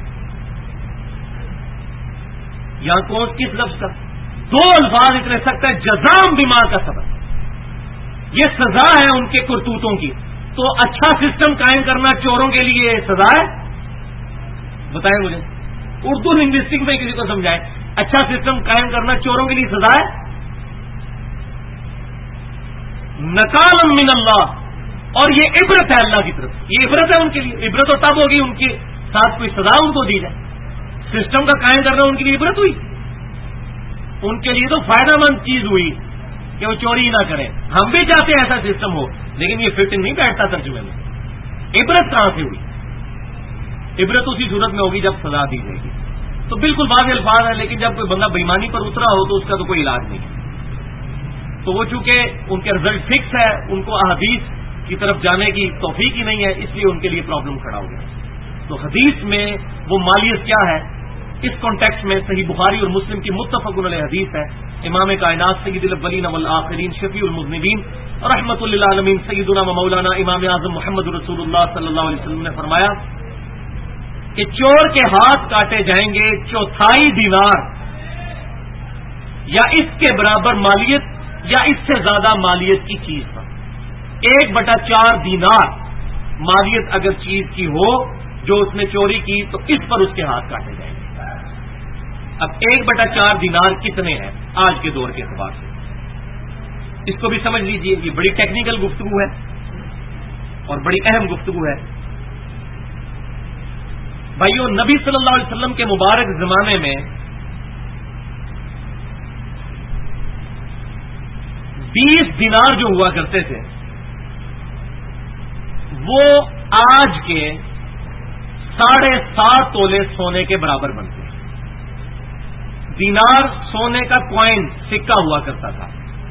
یہاں کون کس لفظ کا 2 الفاظ اتنے سخت ہیں, جزام بما کا سبب, یہ سزا ہے ان کے کرتوتوں کی. تو اچھا سسٹم قائم کرنا چوروں کے لیے سزا ہے؟ بتائیں مجھے, اردو لنگوسٹک میں کسی کو سمجھائیں, اچھا سسٹم قائم کرنا چوروں کے لیے سزا ہے؟ نکالا من اللہ, اور یہ عبرت ہے اللہ کی طرف, یہ عبرت ہے ان کے لیے. عبرت تو تب ہوگی ان کے ساتھ کوئی سزا ان کو دی جائے. سسٹم کا قائم کرنا ان کے لیے عبرت ہوئی, ان کے لیے تو فائدہ مند چیز ہوئی کہ وہ چوری نہ کریں. ہم بھی چاہتے ہیں ایسا سسٹم ہو, لیکن یہ فٹنگ نہیں بیٹھتا ترجمے میں. عبرت کہاں سے ہوئی؟ عبرت اسی صورت میں ہوگی جب سزا دی جائے گی. تو بالکل واضح الفاظ ہے, لیکن جب کوئی بندہ بےمانی پر اترا ہو تو اس کا تو کوئی علاج نہیں ہے. تو وہ چونکہ ان کے رزلٹ فکس ہے, ان کو احادیث کی طرف جانے کی توفیق ہی نہیں ہے, اس لیے ان کے لیے پرابلم کھڑا ہو گیا. تو حدیث میں وہ مالیت کیا ہے, اس کانٹیکسٹ میں صحیح بخاری اور مسلم کی متفق علیہ حدیث ہے. امام کائنات سید الاولین والآخرین شفیع المذنبین رحمۃ للعالمین سیدنا و مولانا امام اعظم محمد رسول اللہ صلی اللہ علیہ وسلم نے فرمایا کہ چور کے ہاتھ کاٹے جائیں گے 1/4 دینار یا اس کے برابر مالیت یا اس سے زیادہ مالیت کی چیز پر. 1/4 دینار مالیت اگر چیز کی ہو جو اس نے چوری کی تو اس پر اس کے ہاتھ کاٹے جائیں گے. اب 1/4 دینار کتنے ہیں آج کے دور کے اعتبار سے, اس کو بھی سمجھ لیجئے. یہ بڑی ٹیکنیکل گفتگو ہے اور بڑی اہم گفتگو ہے. بھائیو, نبی صلی اللہ علیہ وسلم کے مبارک زمانے میں 20 دینار جو ہوا کرتے تھے وہ آج کے 7.5 تولے سونے کے برابر بنتے ہیں. دینار سونے کا کوائن سکہ ہوا کرتا تھا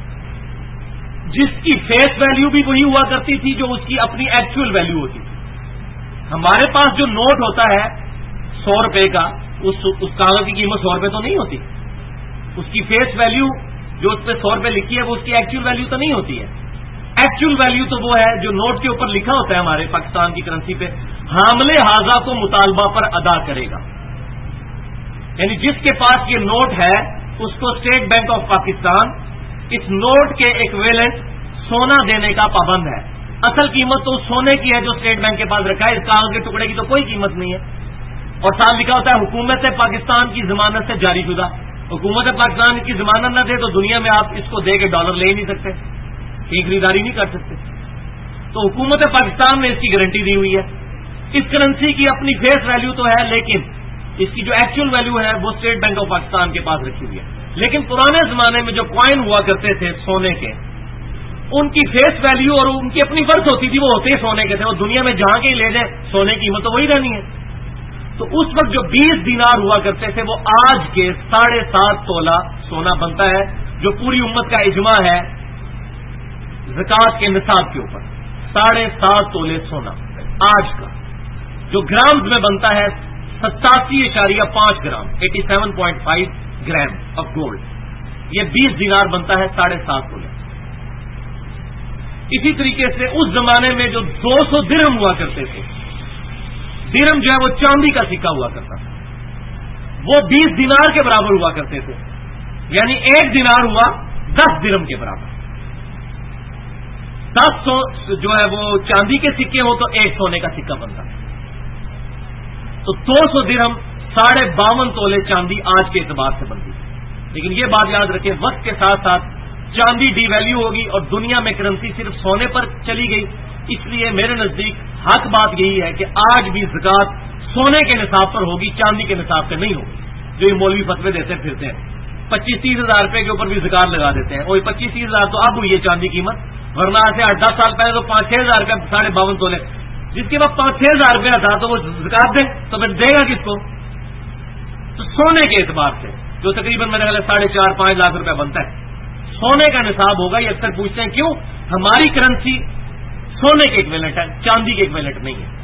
جس کی فیس ویلیو بھی وہی ہوا کرتی تھی جو اس کی اپنی ایکچوئل ویلیو ہوتی تھی. ہمارے پاس جو نوٹ ہوتا ہے 100 روپے کا, اس کاغذ کی قیمت 100 روپے تو نہیں ہوتی. اس کی فیس ویلیو جو اس پہ 100 روپے لکھی ہے وہ اس کی ایکچوئل ویلیو تو نہیں ہوتی ہے. ایکچوئل ویلیو تو وہ ہے جو نوٹ کے اوپر لکھا ہوتا ہے ہمارے پاکستان کی کرنسی پہ, حاملے حاضہ کو مطالبہ پر ادا کرے گا. یعنی جس کے پاس یہ نوٹ ہے اس کو اسٹیٹ بینک آف پاکستان اس نوٹ کے ایکویلنٹ سونا دینے کا پابند ہے. اصل قیمت تو سونے کی ہے جو اسٹیٹ بینک کے پاس رکھا ہے، اس کاغذ کے ٹکڑے کی تو کوئی قیمت نہیں ہے. اور ساتھ لکھا ہوتا ہے حکومت پاکستان کی ضمانت سے جاری شدہ. حکومت پاکستان کی ضمانت نہ دے تو دنیا میں آپ اس کو دے کے ڈالر لے ہی نہیں سکتے، کہیں خریداری نہیں کر سکتے. تو حکومت پاکستان نے اس کی گارنٹی دی ہوئی ہے. اس کرنسی کی اپنی فیس ویلیو تو ہے، لیکن اس کی جو ایکچوئل ویلیو ہے وہ اسٹیٹ بینک آف پاکستان کے پاس رکھی ہوئی ہے. لیکن پرانے زمانے میں جو کوائن ہوا کرتے تھے سونے کے، ان کی فیس ویلیو اور ان کی اپنی ورتھ ہوتی تھی، وہ ہوتے ہی سونے کے تھے. وہ دنیا میں جہاں کے لے جائیں سونے کی قیمت تو وہی رہنی ہے. تو اس وقت جو 20 دینار ہوا کرتے تھے وہ آج کے 7.5 تولہ سونا بنتا ہے، جو پوری امت کا اجماع ہے زکوٰۃ کے نصاب کے اوپر. 7.5 تولے سونا آج کا، جو گرامز میں بنتا ہے 87.5 گرام، 87.5 گرام آف گولڈ. یہ 20 دینار بنتا ہے 7.5 تولے. اسی طریقے سے اس زمانے میں جو 200 درہم ہوا کرتے تھے، درہم جو ہے وہ چاندی کا سکہ ہوا کرتا تھا، وہ 20 دینار کے برابر ہوا کرتے تھے. یعنی 1 دینار ہوا 10 درہم کے برابر. 10 جو ہے وہ چاندی کے سکے ہو تو 1 سونے کا سکہ بنتا ہے. تو 200 درہم 52.5 تولے چاندی آج کے اعتبار سے بنتی ہے. لیکن یہ بات یاد رکھیں، وقت کے ساتھ ساتھ چاندی ڈی ویلیو ہوگی اور دنیا میں کرنسی صرف سونے پر چلی گئی. اس لیے میرے نزدیک حق بات یہی ہے کہ آج بھی زکوٰۃ سونے کے نصاب پر ہوگی، چاندی کے نصاب پہ نہیں ہوگی. جو یہ مولوی فتوے دیتے پھرتے ہیں 25-30 ہزار روپے کے اوپر بھی زکوٰۃ لگا دیتے ہیں. وہی 25-30 ہزار تو اب ہوئی ہے چاندی قیمت، ورنہ سے 8-10 سال پہلے تو 5-6 ہزار روپے 52.5 تولے. جس کے بعد 5-6 ہزار روپیہ تھا تو وہ زکوٰۃ دے تو پھر دے گا کس کو؟ تو سونے کے اعتبار سے جو تقریباً میرے خیال 4.5-5 لاکھ روپے بنتا ہے، سونے کا نصاب ہوگا. یہ اکثر پوچھتے ہیں کیوں ہماری کرنسی سونے کے ایکویلنٹ ہے، چاندی کے ایکویلنٹ نہیں ہے.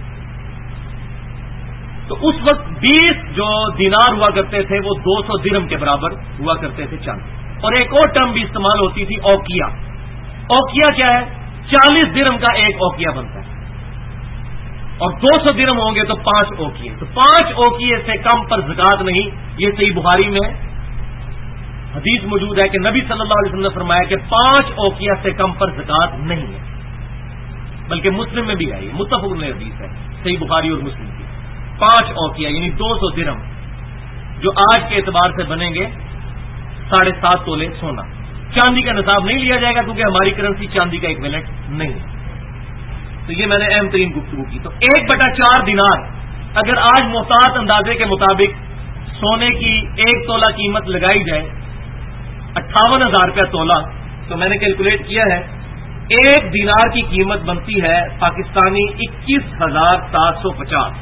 تو اس وقت 20 جو دینار ہوا کرتے تھے وہ 200 درہم کے برابر ہوا کرتے تھے چاندی. اور ایک اور ٹرم بھی استعمال ہوتی تھی، اوکیا. اوکیا کیا ہے؟ 40 درہم کا ایک اوکیا بنتا ہے، اور 200 درہم ہوں گے تو 5 اوکیے. تو 5 اوکیے سے کم پر زکوٰۃ نہیں. یہ صحیح بخاری میں حدیث موجود ہے کہ نبی صلی اللہ علیہ وسلم نے فرمایا کہ 5 اوکیا سے کم پر زکوٰۃ نہیں ہے. بلکہ مسلم میں بھی ہے، یہ متفق علیہ حدیث ہے صحیح بخاری اور مسلم کی. 5 اوکیا یعنی 200 درہم جو آج کے اعتبار سے بنیں گے 7.5 تولے سونا. چاندی کا نصاب نہیں لیا جائے گا کیونکہ ہماری کرنسی چاندی کا ایکویلنٹ نہیں ہے. تو یہ میں نے اہم ترین گفتگو کی. تو 1/4 دینار اگر آج محتاط اندازے کے مطابق سونے کی 1 تولہ قیمت لگائی جائے 58,000 روپیہ تولہ، تو میں نے کیلکولیٹ کیا ہے 1 دینار کی قیمت بنتی ہے پاکستانی 21,750.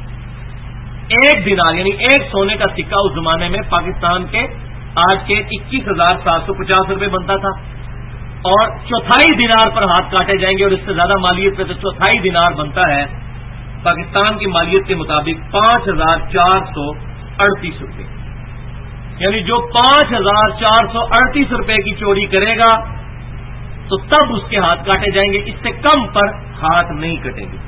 1 دینار یعنی 1 سونے کا سکہ اس زمانے میں پاکستان کے آج کے 21,750 روپے بنتا تھا. اور 1/4 دینار پر ہاتھ کاٹے جائیں گے اور اس سے زیادہ مالیت پہ تو 1/4 دینار بنتا ہے پاکستان کی مالیت کے مطابق 5,438 روپے. یعنی جو 5,438 روپے کی چوری کرے گا تو تب اس کے ہاتھ کاٹے جائیں گے، اس سے کم پر ہاتھ نہیں کٹیں گے.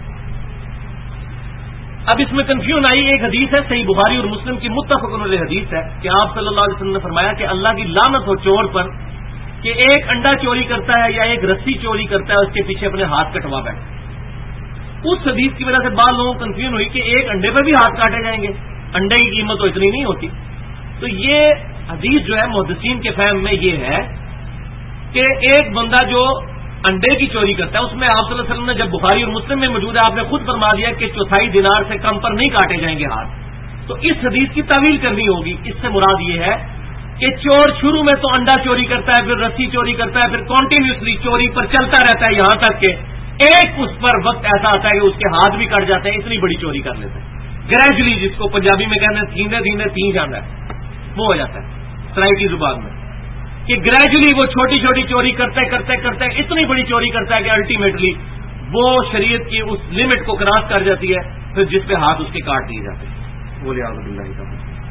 اب اس میں کنفیوژن آئی. ایک حدیث ہے صحیح بخاری اور مسلم کی متفق علیہ حدیث ہے کہ آپ صلی اللہ علیہ وسلم نے فرمایا کہ اللہ کی لعنت ہو چور پر کہ ایک انڈا چوری کرتا ہے یا ایک رسی چوری کرتا ہے، اس کے پیچھے اپنے ہاتھ کٹوا بیٹھے. اس حدیث کی وجہ سے بعض لوگوں کو کنفیوژن ہوئی کہ ایک انڈے پہ بھی ہاتھ کاٹے جائیں گے، انڈے کی قیمت تو اتنی نہیں ہوتی. تو یہ حدیث جو ہے محدثین کے فہم میں یہ ہے کہ ایک بندہ جو انڈے کی چوری کرتا ہے، اس میں آپ صلی اللہ علیہ وسلم نے جب بخاری اور مسلم میں موجود ہے آپ نے خود فرما دیا کہ 1/4 دینار سے کم پر نہیں کاٹے جائیں گے ہاتھ. تو اس حدیث کی تعویل کرنی ہوگی. اس سے مراد یہ ہے کہ چور شروع میں تو انڈا چوری کرتا ہے، پھر رسی چوری کرتا ہے، پھر کنٹینیوسلی چوری پر چلتا رہتا ہے یہاں تک کہ ایک اس پر وقت ایسا آتا ہے کہ اس کے ہاتھ بھی کٹ جاتے ہیں، اتنی بڑی چوری کر لیتے ہیں. گریجولی جس کو پنجابی میں کہتے ہیں دھیندے دھیندے تین جانا ہے، وہ ہو جاتا ہے سرائی کی زبان میں کہ گریجولی وہ چھوٹی چھوٹی چوری کرتے کرتے کرتے اتنی بڑی چوری کرتا ہے کہ الٹیمیٹلی وہ شریعت کی اس لمٹ کو کراس کر جاتی ہے، پھر جس پہ ہاتھ اس کے کاٹ دیے جاتے ہیں. بولے اعوذ باللہ کا.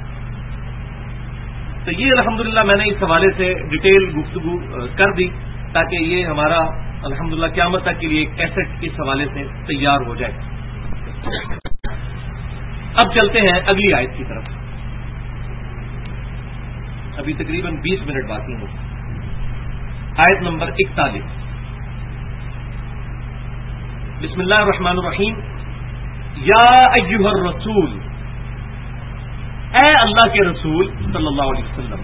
تو یہ الحمدللہ میں نے اس حوالے سے ڈیٹیل گفتگو کر دی تاکہ یہ ہمارا الحمدللہ قیامت تک کے لیے ایک کیسٹ اس حوالے سے تیار ہو جائے. اب چلتے ہیں اگلی آیت کی طرف. ابھی تقریباً 20 منٹ باقی ہیں. آیت نمبر 41. بسم اللہ الرحمن الرحیم. یا ایھا الرسول، اے اللہ کے رسول صلی اللہ علیہ وسلم،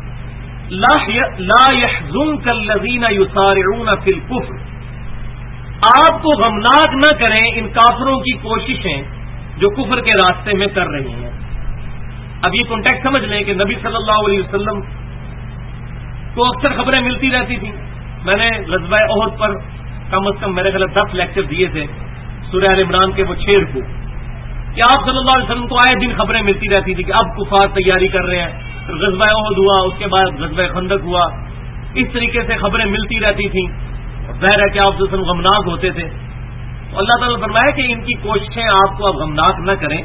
لا يحزنك الذين يسارعون في الكفر، آپ کو غمناک نہ کریں ان کافروں کی کوششیں جو کفر کے راستے میں کر رہی ہیں. اب یہ کانٹیکٹ سمجھ لیں کہ نبی صلی اللہ علیہ وسلم کو اکثر خبریں ملتی رہتی تھیں. میں نے غزوہ احد پر کم از کم میرے خیال 10 لیکچر دیے تھے، سورہ آل عمران کے وہ 6 رکوع، کہ آپ صلی اللہ علیہ وسلم کو آئے دن خبریں ملتی رہتی تھی کہ اب کفار تیاری کر رہے ہیں. پھر غزوہ احد ہوا، اس کے بعد غزوہ خندق ہوا. اس طریقے سے خبریں ملتی رہتی تھیں. ظاہر ہے کہ آپ صلی اللہ علیہ وسلم غمناک ہوتے تھے. تو اللہ تعالیٰ نے فرمایا کہ ان کی کوششیں آپ کو اب غمناک نہ کریں.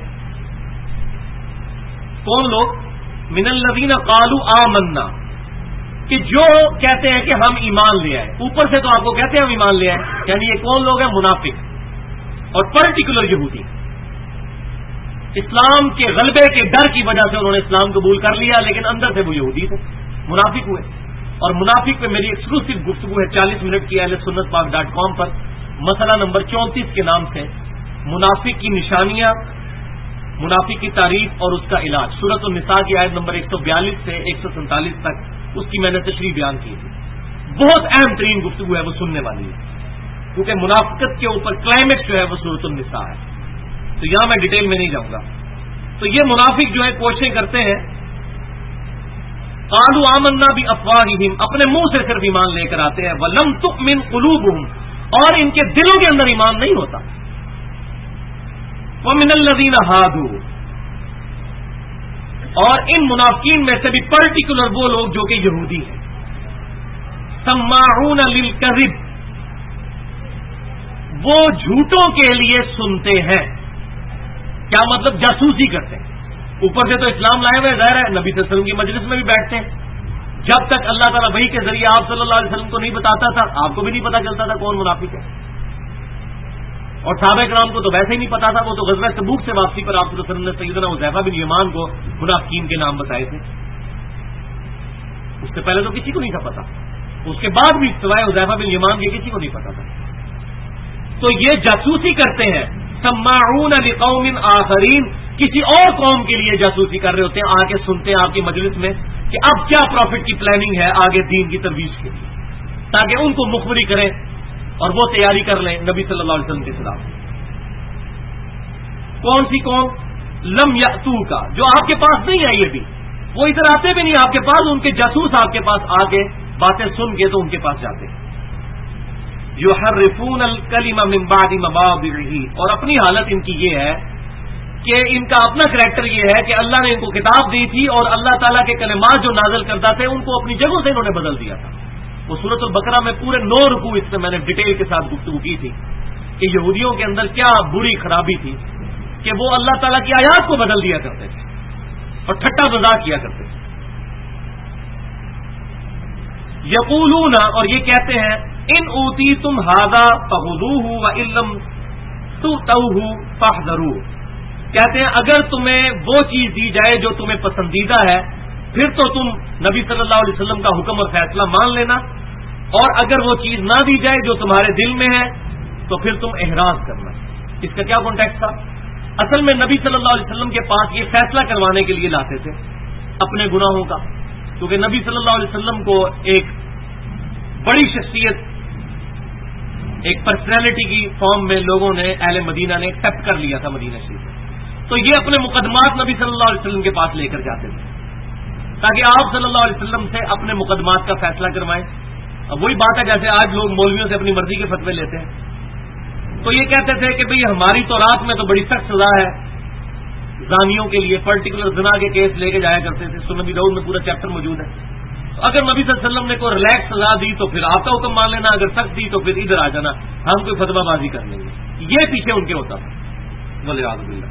کون لوگ؟ من الذین قالوا آمنا، کہ جو کہتے ہیں کہ ہم ایمان لے آئے. اوپر سے تو آپ کو کہتے ہیں ہم ایمان لے آئے، یعنی یہ کون لوگ ہیں؟ منافق اور پرٹیکولر یہودی. اسلام کے غلبے کے ڈر کی وجہ سے انہوں نے اسلام قبول کر لیا، لیکن اندر سے وہ یہودی تھے، منافق ہوئے. اور منافق پہ میری ایکسکلوسیو گفتگو ہے 40 منٹ کی ahlsunnatpak.com پر، مسئلہ نمبر 34 کے نام سے منافق کی نشانیاں، منافق کی تعریف اور اس کا علاج. سورۃ النساء کی آیت نمبر 142 سے 147 تک اس کی میں نے تشریح بیان کی تھی. بہت اہم ترین گفتگو ہے، وہ سننے والی ہے، کیونکہ منافقت کے اوپر کلائمیکس جو ہے وہ سورۃ النساء ہے. تو یہاں میں ڈیٹیل میں نہیں جاؤں گا. تو یہ منافق جو ہے کوششیں کرتے ہیں، قالوا آمنا بافواہہم، اپنے منہ سے صرف ایمان لے کر آتے ہیں، ولم تؤمن قلوبہم، اور ان کے دلوں کے اندر ایمان نہیں ہوتا. ومن الذین ہادوا، اور ان منافقین میں سے بھی پرٹیکولر وہ لوگ جو کہ یہودی ہیں. سماعون للکذب، وہ جھوٹوں کے لیے سنتے ہیں. کیا مطلب؟ جاسوسی کرتے ہیں. اوپر سے تو اسلام لائے ہوئے، ظاہر ہے نبی صلی اللہ علیہ وسلم کی مجلس میں بھی بیٹھتے ہیں. جب تک اللہ تعالیٰ وحی کے ذریعے آپ صلی اللہ علیہ وسلم کو نہیں بتاتا تھا، آپ کو بھی نہیں پتا چلتا تھا کون منافق ہے. اور صحابہ کرام کو تو ویسے ہی نہیں پتا تھا. وہ تو غزوہ تبوک سے واپسی پر آپ صلی اللہ علیہ وسلم نے سیدنا حذیفہ بن یمان کو منافقین کے نام بتائے تھے. اس سے پہلے تو کسی کو نہیں تھا پتا. اس کے بعد بھی سوائے حذیفہ بن یمان کے کسی کو نہیں پتا تھا. تو یہ جاسوسی کرتے ہیں. سماعون لقوم آخرین، کسی اور قوم کے لیے جاسوسی کر رہے ہوتے ہیں. آ کے سنتے ہیں آپ کی مجلس میں کہ اب کیا پروفٹ کی پلاننگ ہے آگے دین کی ترویج کے لیے، تاکہ ان کو مخبری کریں اور وہ تیاری کر لیں نبی صلی اللہ علیہ وسلم کے خلاف. کون سی قوم؟ لم یاتوکا، جو آپ کے پاس نہیں آئی ابھی، وہ ادھر آتے بھی نہیں آپ کے پاس. ان کے جاسوس آپ کے پاس آ کے باتیں سن کے تو ان کے پاس جاتے. یحرفون الکلم من بعد مواضعہ، اور اپنی حالت ان کی یہ ہے کہ ان کا اپنا کریکٹر یہ ہے کہ اللہ نے ان کو کتاب دی تھی اور اللہ تعالیٰ کے کلمات جو نازل کرتا تھے ان کو اپنی جگہوں سے انہوں نے بدل دیا تھا. وہ سورۃ البقرہ میں پورے 9 رکوع اس سے میں نے ڈیٹیل کے ساتھ گفتگو کی تھی کہ یہودیوں کے اندر کیا بری خرابی تھی کہ وہ اللہ تعالیٰ کی آیات کو بدل دیا کرتے تھے اور ٹھٹا مذاق کیا کرتے تھے. یقولون، اور یہ کہتے ہیں، ان اوتیتم ھذا فخذوہ وان لم تؤتوہ فاحذروہ، کہتے ہیں اگر تمہیں وہ چیز دی جائے جو تمہیں پسندیدہ ہے پھر تو تم نبی صلی اللہ علیہ وسلم کا حکم اور فیصلہ مان لینا، اور اگر وہ چیز نہ دی جائے جو تمہارے دل میں ہے تو پھر تم احراز کرنا. اس کا کیا کانٹیکسٹ تھا؟ اصل میں نبی صلی اللہ علیہ وسلم کے پاس یہ فیصلہ کروانے کے لیے لاتے تھے اپنے گناہوں کا، کیونکہ نبی صلی اللہ علیہ وسلم کو ایک بڑی شخصیت، ایک پرسنالٹی کی فارم میں لوگوں نے، اہل مدینہ نے ایکسپٹ کر لیا تھا مدینہ شریف میں. تو یہ اپنے مقدمات نبی صلی اللہ علیہ وسلم کے پاس لے کر جاتے تھے تاکہ آپ صلی اللہ علیہ وسلم سے اپنے مقدمات کا فیصلہ کروائیں. اب وہی بات ہے جیسے آج لوگ مولویوں سے اپنی مرضی کے فتوے لیتے ہیں. تو یہ کہتے تھے کہ بھئی ہماری تورات میں تو بڑی سخت سزا ہے زانیوں کے لیے، پرٹیکولر زنا کے کیس لے کے جایا کرتے تھے. سنن ابی داؤد میں پورا چیپٹر موجود ہے. تو اگر نبی صلی اللہ علیہ وسلم نے کوئی ریلیکس سزا دی تو پھر آپ کا حکم مان لینا، اگر سخت دی تو پھر ادھر آ جانا، ہم کوئی فتویٰ بازی کر لیں گے. یہ پیچھے ان کے ہوتا تھا. والعیاذ باللہ.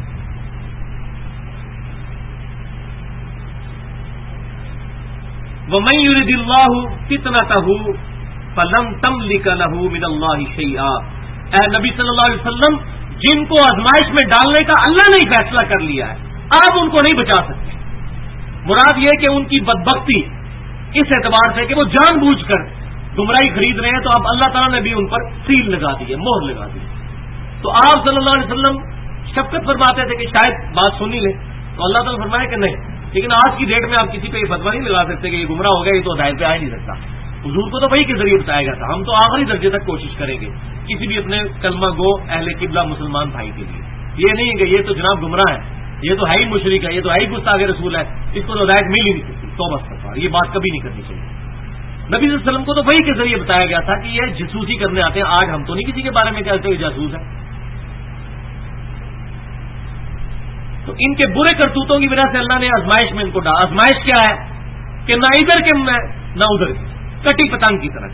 وَمَن يُرِدِ اللَّهُ فِتْنَتَهُ فَلَن تَمْلِكَ لَهُ مِنَ اللَّهِ شَيْئًا. اے نبی صلی اللہ علیہ وسلم، جن کو آزمائش میں ڈالنے کا اللہ نے ہی فیصلہ کر لیا ہے، آپ ان کو نہیں بچا سکتے. مراد یہ کہ ان کی بدبختی اس اعتبار سے کہ وہ جان بوجھ کر گمراہی خرید رہے ہیں تو اب اللہ تعالیٰ نے بھی ان پر سیل لگا دی ہے، مہر لگا دی. تو آپ صلی اللہ علیہ وسلم شفقت فرماتے تھے کہ شاید بات سنی لے، تو اللہ تعالیٰ فرمایا کہ نہیں. لیکن آج کی ڈیٹ میں آپ کسی پہ یہ فتویٰ نہیں لگا سکتے کہ یہ گمراہ ہو گیا، یہ تو ہدایت پہ آ ہی نہیں سکتا. حضور کو تو وہی کے ذریعے بتایا گیا تھا. ہم تو آخری درجے تک کوشش کریں گے کسی بھی اپنے کلمہ گو اہل قبلہ مسلمان بھائی کے لیے. یہ نہیں کہ یہ تو جناب گمراہ ہے، یہ تو ہے ہی مشرک ہے، یہ تو ہے ہی گستاخ رسول ہے، اس کو تو ہدایت مل ہی نہیں سکتی. توبہ استغفار، یہ بات کبھی نہیں کرنی چاہیے. نبی صلی اللہ علیہ وسلم کو تو وہی کے ذریعے بتایا گیا تھا کہ یہ جاسوسی کرنے آتے ہیں. آج ہم تو نہیں کسی کے بارے میں کہتے ہیں جاسوس ہے. تو ان کے برے کرتوتوں کی وجہ سے اللہ نے آزمائش میں ان کو ڈالا. آزمائش کیا ہے کہ نہ ادھر کے میں نہ ادھر کے، کٹی پتنگ کی طرح.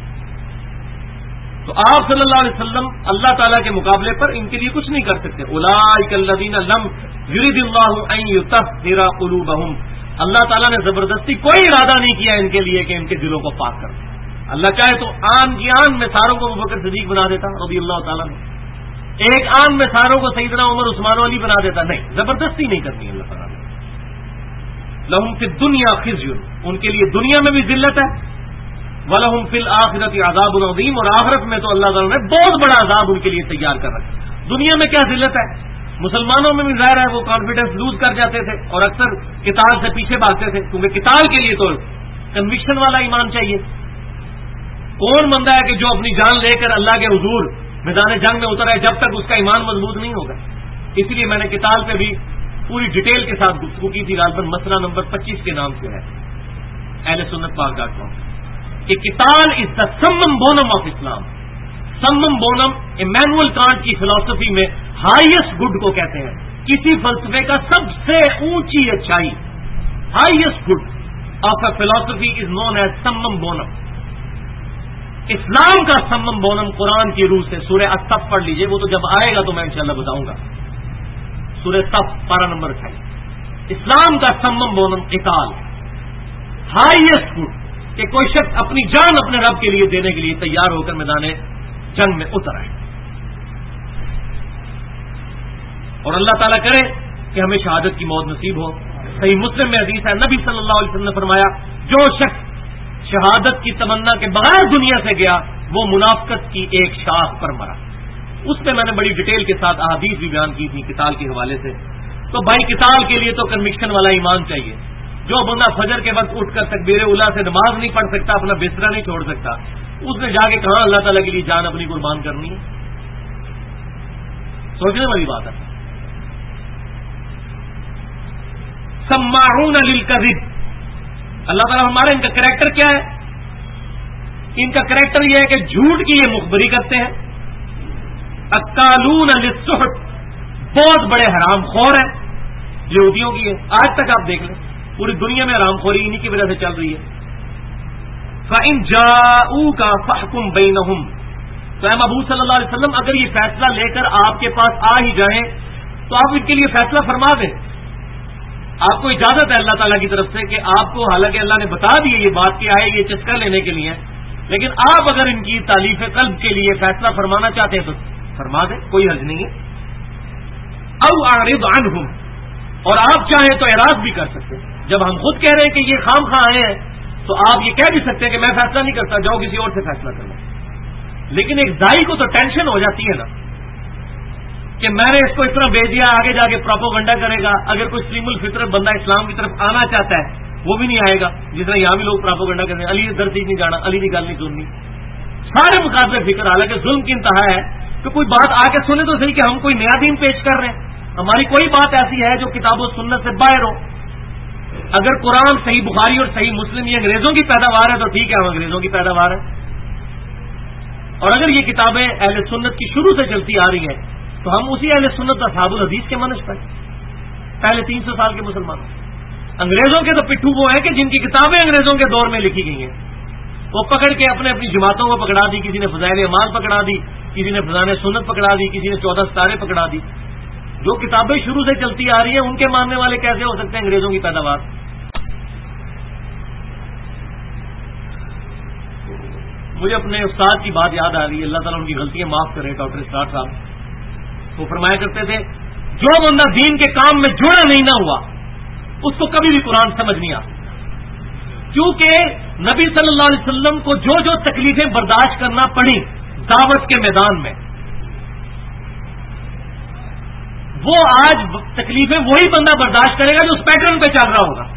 تو آپ صلی اللہ علیہ وسلم اللہ تعالیٰ کے مقابلے پر ان کے لیے کچھ نہیں کر سکتے. اولئک الذین لم یرد اللہ ان یطہر قلوبہم، اللہ تعالیٰ نے زبردستی کوئی ارادہ نہیں کیا ان کے لیے کہ ان کے دلوں کو پاک کر دے. اللہ چاہے تو آن کی آن میں ساروں کو ابوبکر صدیق بنا دیتا رضی اللہ تعالیٰ نے، ایک آن میں ساروں کو سیدنا عمر عثمان علی بنا دیتا. نہیں، زبردستی نہیں کرنی اللہ تعالیٰ نے. لہم فی الدنیا خزی، ان کے لیے دنیا میں بھی ذلت ہے، وَلَهُمْ فِي الْآخِرَةِ عَذَابٌ عَظِيمٌ، اور آخرت میں تو اللہ تعالیٰ نے بہت بڑا عذاب ان کے لیے تیار کر رکھا. دنیا میں کیا ذلت ہے؟ مسلمانوں میں بھی ظاہر ہے وہ کانفیڈنس لوز کر جاتے تھے اور اکثر قتال سے پیچھے بھاگتے تھے، کیونکہ قتال کے لیے تو کنوکشن والا ایمان چاہیے. کون بندہ ہے کہ جو اپنی جان لے کر اللہ کے حضور میدان جنگ میں اترا ہے جب تک اس کا ایمان مضبوط نہیں ہوگا. اس لیے میں نے قتال پہ بھی پوری ڈیٹیل کے ساتھ گفتگو کی تھی، غالباً مسئلہ نمبر 25 کے نام سے ہے اہل سنت پاک.com، کہ قتال is the summum bonum of Islam. Summum bonum Immanuel Kant کی فلسفی میں ہائیسٹ گڈ کو کہتے ہیں. کسی فلسفے کا سب سے اونچی اچھائی، ہائیسٹ گڈ آف اے فلسفی از نون ایز سمم بونم. اسلام کا سمم بونم قرآن کی روح سے سورہ الصف پڑھ لیجئے، وہ تو جب آئے گا تو میں انشاءاللہ بتاؤں گا. سورہ صف پارہ نمبر 28. اسلام کا سمم بونم قتال، ہائیسٹ گڈ کہ کوئی شخص اپنی جان اپنے رب کے لیے دینے کے لیے تیار ہو کر میدان جنگ میں اتر آئے. اور اللہ تعالیٰ کرے کہ ہمیں شہادت کی موت نصیب ہو. صحیح مسلم میں حدیث ہے، نبی صلی اللہ علیہ وسلم نے فرمایا جو شخص شہادت کی تمنا کے بغیر دنیا سے گیا وہ منافقت کی ایک شاخ پر مرا. اس میں نے بڑی ڈیٹیل کے ساتھ احادیث بھی بیان کی تھی قتال کے حوالے سے. تو بھائی قتال کے لیے تو کنوکشن والا ایمان چاہیے. جو بندہ فجر کے وقت اٹھ کر تکبیر اولیٰ سے نماز نہیں پڑھ سکتا، اپنا بستر نہیں چھوڑ سکتا، اس نے جا کے کہاں اللہ تعالیٰ کے لیے جان اپنی قربان کرنی ہے؟ سوچنے والی بات ہے. سماعون للکذب، اللہ تعالیٰ ہمارے ان کا کریکٹر کیا ہے؟ ان کا کریکٹر یہ ہے کہ جھوٹ کی یہ مخبری کرتے ہیں. اکالون للسحت، بہت بڑے حرام خور ہیں. یہودیوں کی ہے، آج تک آپ دیکھ لیں پوری دنیا میں حرام خوری انہی کی وجہ سے چل رہی ہے. فَإِن جَاءُوكَ فَاحْكُم بَيْنَهُمْ، تو اے محبوب صلی اللہ علیہ وسلم اگر یہ فیصلہ لے کر آپ کے پاس آ ہی جائیں تو آپ ان کے لیے فیصلہ فرما دیں. آپ کو اجازت ہے اللہ تعالیٰ کی طرف سے کہ آپ کو، حالانکہ اللہ نے بتا دی یہ بات کہ آئے یہ چسکا لینے کے لیے، لیکن آپ اگر ان کی تالیف قلب کے لیے فیصلہ فرمانا چاہتے ہیں تو فرما دیں، کوئی حرج نہیں ہے. او اعرض عنہم، اور آپ چاہیں تو اعراض بھی کر سکتے ہیں. جب ہم خود کہہ رہے ہیں کہ یہ خام خواہ آئے ہیں تو آپ یہ کہہ بھی سکتے ہیں کہ میں فیصلہ نہیں کرتا، جاؤ کسی اور سے فیصلہ کرنا. لیکن ایک دائی کو تو ٹینشن ہو جاتی ہے نا کہ میں نے اس کو اس طرح بھیج دیا، آگے جا کے پروپیگنڈا کرے گا. اگر کوئی سلیم الفطرت بندہ اسلام کی طرف آنا چاہتا ہے وہ بھی نہیں آئے گا، جس طرح یہاں بھی لوگ پروپیگنڈا کرتے ہیں، علی درسی نہیں جانا، علی کی گل نہیں سننی، سارے مقابلے فکر. حالانکہ ظلم کی انتہا ہے کہ کوئی بات آ کے سنے تو صحیح کہ ہم کوئی نیا دین پیش کر رہے ہیں. ہماری کوئی بات ایسی ہے جو کتاب و سنت سے باہر ہو. اگر قرآن صحیح بخاری اور صحیح مسلم یہ انگریزوں کی پیداوار ہے تو ٹھیک ہے، ہم انگریزوں کی پیداوار ہے. اور اگر یہ کتابیں اہل سنت کی شروع سے چلتی آ رہی ہیں تو ہم اسی اہل سنت اصحاب الحدیث کے منہج پر پہلے 300 سال کے مسلمانوں. انگریزوں کے تو پٹھو وہ ہیں کہ جن کی کتابیں انگریزوں کے دور میں لکھی گئی ہیں، وہ پکڑ کے اپنے اپنی جماعتوں کو پکڑا دی. کسی نے فضائل اعمال پکڑا دی، کسی نے فضائل سنت پکڑا دی، کسی نے 14 ستارے پکڑا دی. جو کتابیں شروع سے چلتی آ رہی ہیں ان کے ماننے والے کیسے ہو سکتے ہیں انگریزوں کی پیداوار؟ مجھے اپنے استاد کی بات یاد آ رہی ہے، اللہ تعالیٰ ان کی غلطیاں معاف کرے، ڈاکٹر اسٹار صاحب. وہ فرمایا کرتے تھے جو بندہ دین کے کام میں جڑا نہیں نہ ہوا اس کو کبھی بھی قرآن سمجھ نہیں آتا، کیونکہ نبی صلی اللہ علیہ وسلم کو جو جو تکلیفیں برداشت کرنا پڑی دعوت کے میدان میں، وہ آج تکلیفیں وہی بندہ برداشت کرے گا جو اس پیٹرن پہ چل رہا ہوگا.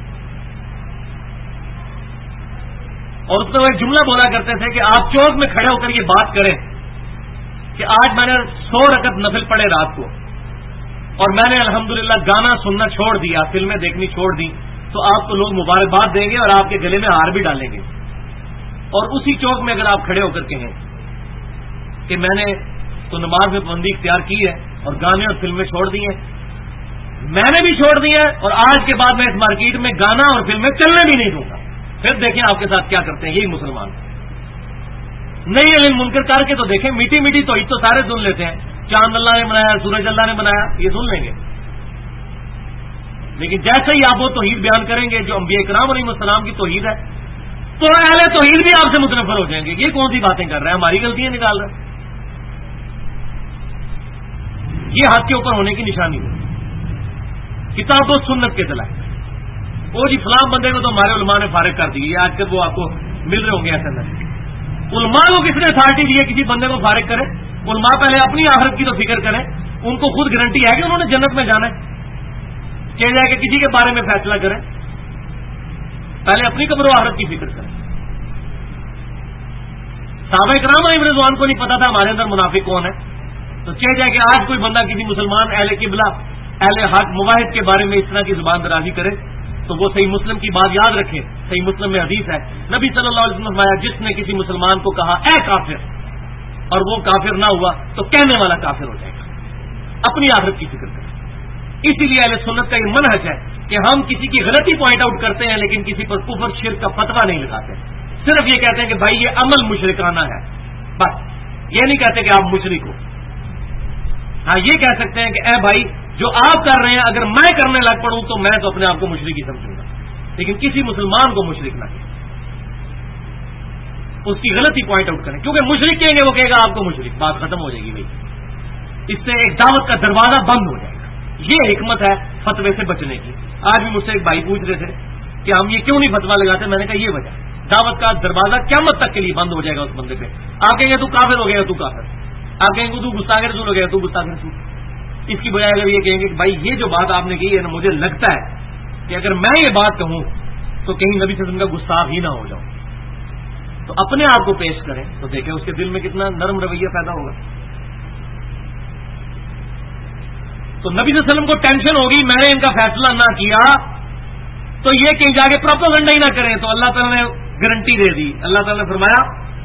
اور اس میں وہ ایک جملہ بولا کرتے تھے کہ آپ چوک میں کھڑے ہو کر یہ بات کریں کہ آج میں نے 100 رکعت نفل پڑھے رات کو اور میں نے الحمدللہ گانا سننا چھوڑ دیا، فلمیں دیکھنی چھوڑ دی، تو آپ کو لوگ مبارکباد دیں گے اور آپ کے گلے میں ہار بھی ڈالیں گے. اور اسی چوک میں اگر آپ کھڑے ہو کر کہیں کہ میں نے تو نماز میں پابندی اختیار کی ہے اور گانے اور فلمیں چھوڑ دی ہیں، میں نے بھی چھوڑ دی ہیں اور آج کے بعد میں اس مارکیٹ میں گانا اور فلمیں چلنے بھی نہیں دوں گا، پھر دیکھیں آپ کے ساتھ کیا کرتے ہیں یہی مسلمان. نہیں علم منکر کر کے تو دیکھیں، میٹھی میٹھی توحید تو سارے سن لیتے ہیں، چاند اللہ نے بنایا، سورج اللہ نے بنایا، یہ سن لیں گے، لیکن جیسے ہی آپ وہ توحید بیان کریں گے جو انبیاء کرام علیہ السلام کی توحید ہے تو اہل توحید بھی آپ سے متنفر ہو جائیں گے. یہ کون سی باتیں کر رہے ہیں، ہماری غلطیاں نکال رہے ہیں. یہ ہاتھ کے اوپر ہونے کی نشانی ہے. کتاب و سنت کے چلائے وہ جی فلاں بندے کو تو ہمارے علماء نے فارغ کر دی، آج کل وہ آپ کو مل رہے ہوں گے ایسے نہیں. علماء کو کس نے اتھارٹی دی ہے کسی بندے کو فارغ کرے؟ علماء پہلے اپنی آخرت کی تو فکر کریں، ان کو خود گارنٹی ہے کہ انہوں نے جنت میں جانا ہے کہ جائے کہ کسی کے بارے میں فیصلہ کریں؟ پہلے اپنی قبر و آخرت کی فکر کریں. صحابہ کرام علیہ رضوان کو نہیں پتا تھا ہمارے اندر منافق کون ہے، تو چہ جائے کہ آج کوئی بندہ کسی مسلمان اہل قبلہ اہل حق مواحد کے بارے میں اس طرح کی زبان درازی کرے تو وہ صحیح مسلم کی بات یاد رکھے. صحیح مسلم میں حدیث ہے، نبی صلی اللہ علیہ وسلم فرمایا جس نے کسی مسلمان کو کہا اے کافر اور وہ کافر نہ ہوا تو کہنے والا کافر ہو جائے گا. اپنی آخرت کی فکر کریں. اسی لیے اہل سنت کا یہ منہج ہے کہ ہم کسی کی غلطی پوائنٹ آؤٹ کرتے ہیں لیکن کسی پر کفر شرک کا فتویٰ نہیں لگاتے، صرف یہ کہتے ہیں کہ بھائی یہ عمل مشرکانہ ہے، بس یہ نہیں کہتے کہ آپ مشرک ہو. ہاں یہ کہہ سکتے ہیں کہ اے بھائی جو آپ کر رہے ہیں اگر میں کرنے لگ پڑوں تو میں تو اپنے آپ کو مشرک ہی سمجھوں گا، لیکن کسی مسلمان کو مشرک نہ کریں، اس کی غلطی پوائنٹ آؤٹ کریں. کیونکہ مشرک کہیں گے وہ کہے گا آپ کو مشرک، بات ختم ہو جائے گی. بھائی اس سے ایک دعوت کا دروازہ بند ہو جائے گا. یہ حکمت ہے فتوے سے بچنے کی. آج بھی مجھ سے ایک بھائی پوچھ رہے تھے کہ ہم یہ کیوں نہیں فتوا لگاتے، میں نے کہا یہ وجہ دعوت کا دروازہ قیامت تک کے لیے بند ہو جائے گا اس بندے پہ. آپ کہیں گے تو کافر ہو گیا تو کافر، آپ کہیں گے تو گستاخ رسول ہو گیا تو گستاخ رسول. اس کی بجائے اگر یہ کہیں گے کہ بھائی یہ جو بات آپ نے کی ہے نا مجھے لگتا ہے کہ اگر میں یہ بات کہوں تو کہیں نبی صلی اللہ علیہ وسلم کا گستاخ ہی نہ ہو جاؤں، تو اپنے آپ کو پیش کریں تو دیکھیں اس کے دل میں کتنا نرم رویہ پیدا ہوگا. تو نبی صلی اللہ علیہ وسلم کو ٹینشن ہوگی میں نے ان کا فیصلہ نہ کیا تو یہ کہیں جا کے پروپیگنڈا ہی نہ کریں. تو اللہ تعالیٰ نے گارنٹی دے دی. اللہ تعالیٰ نے فرمایا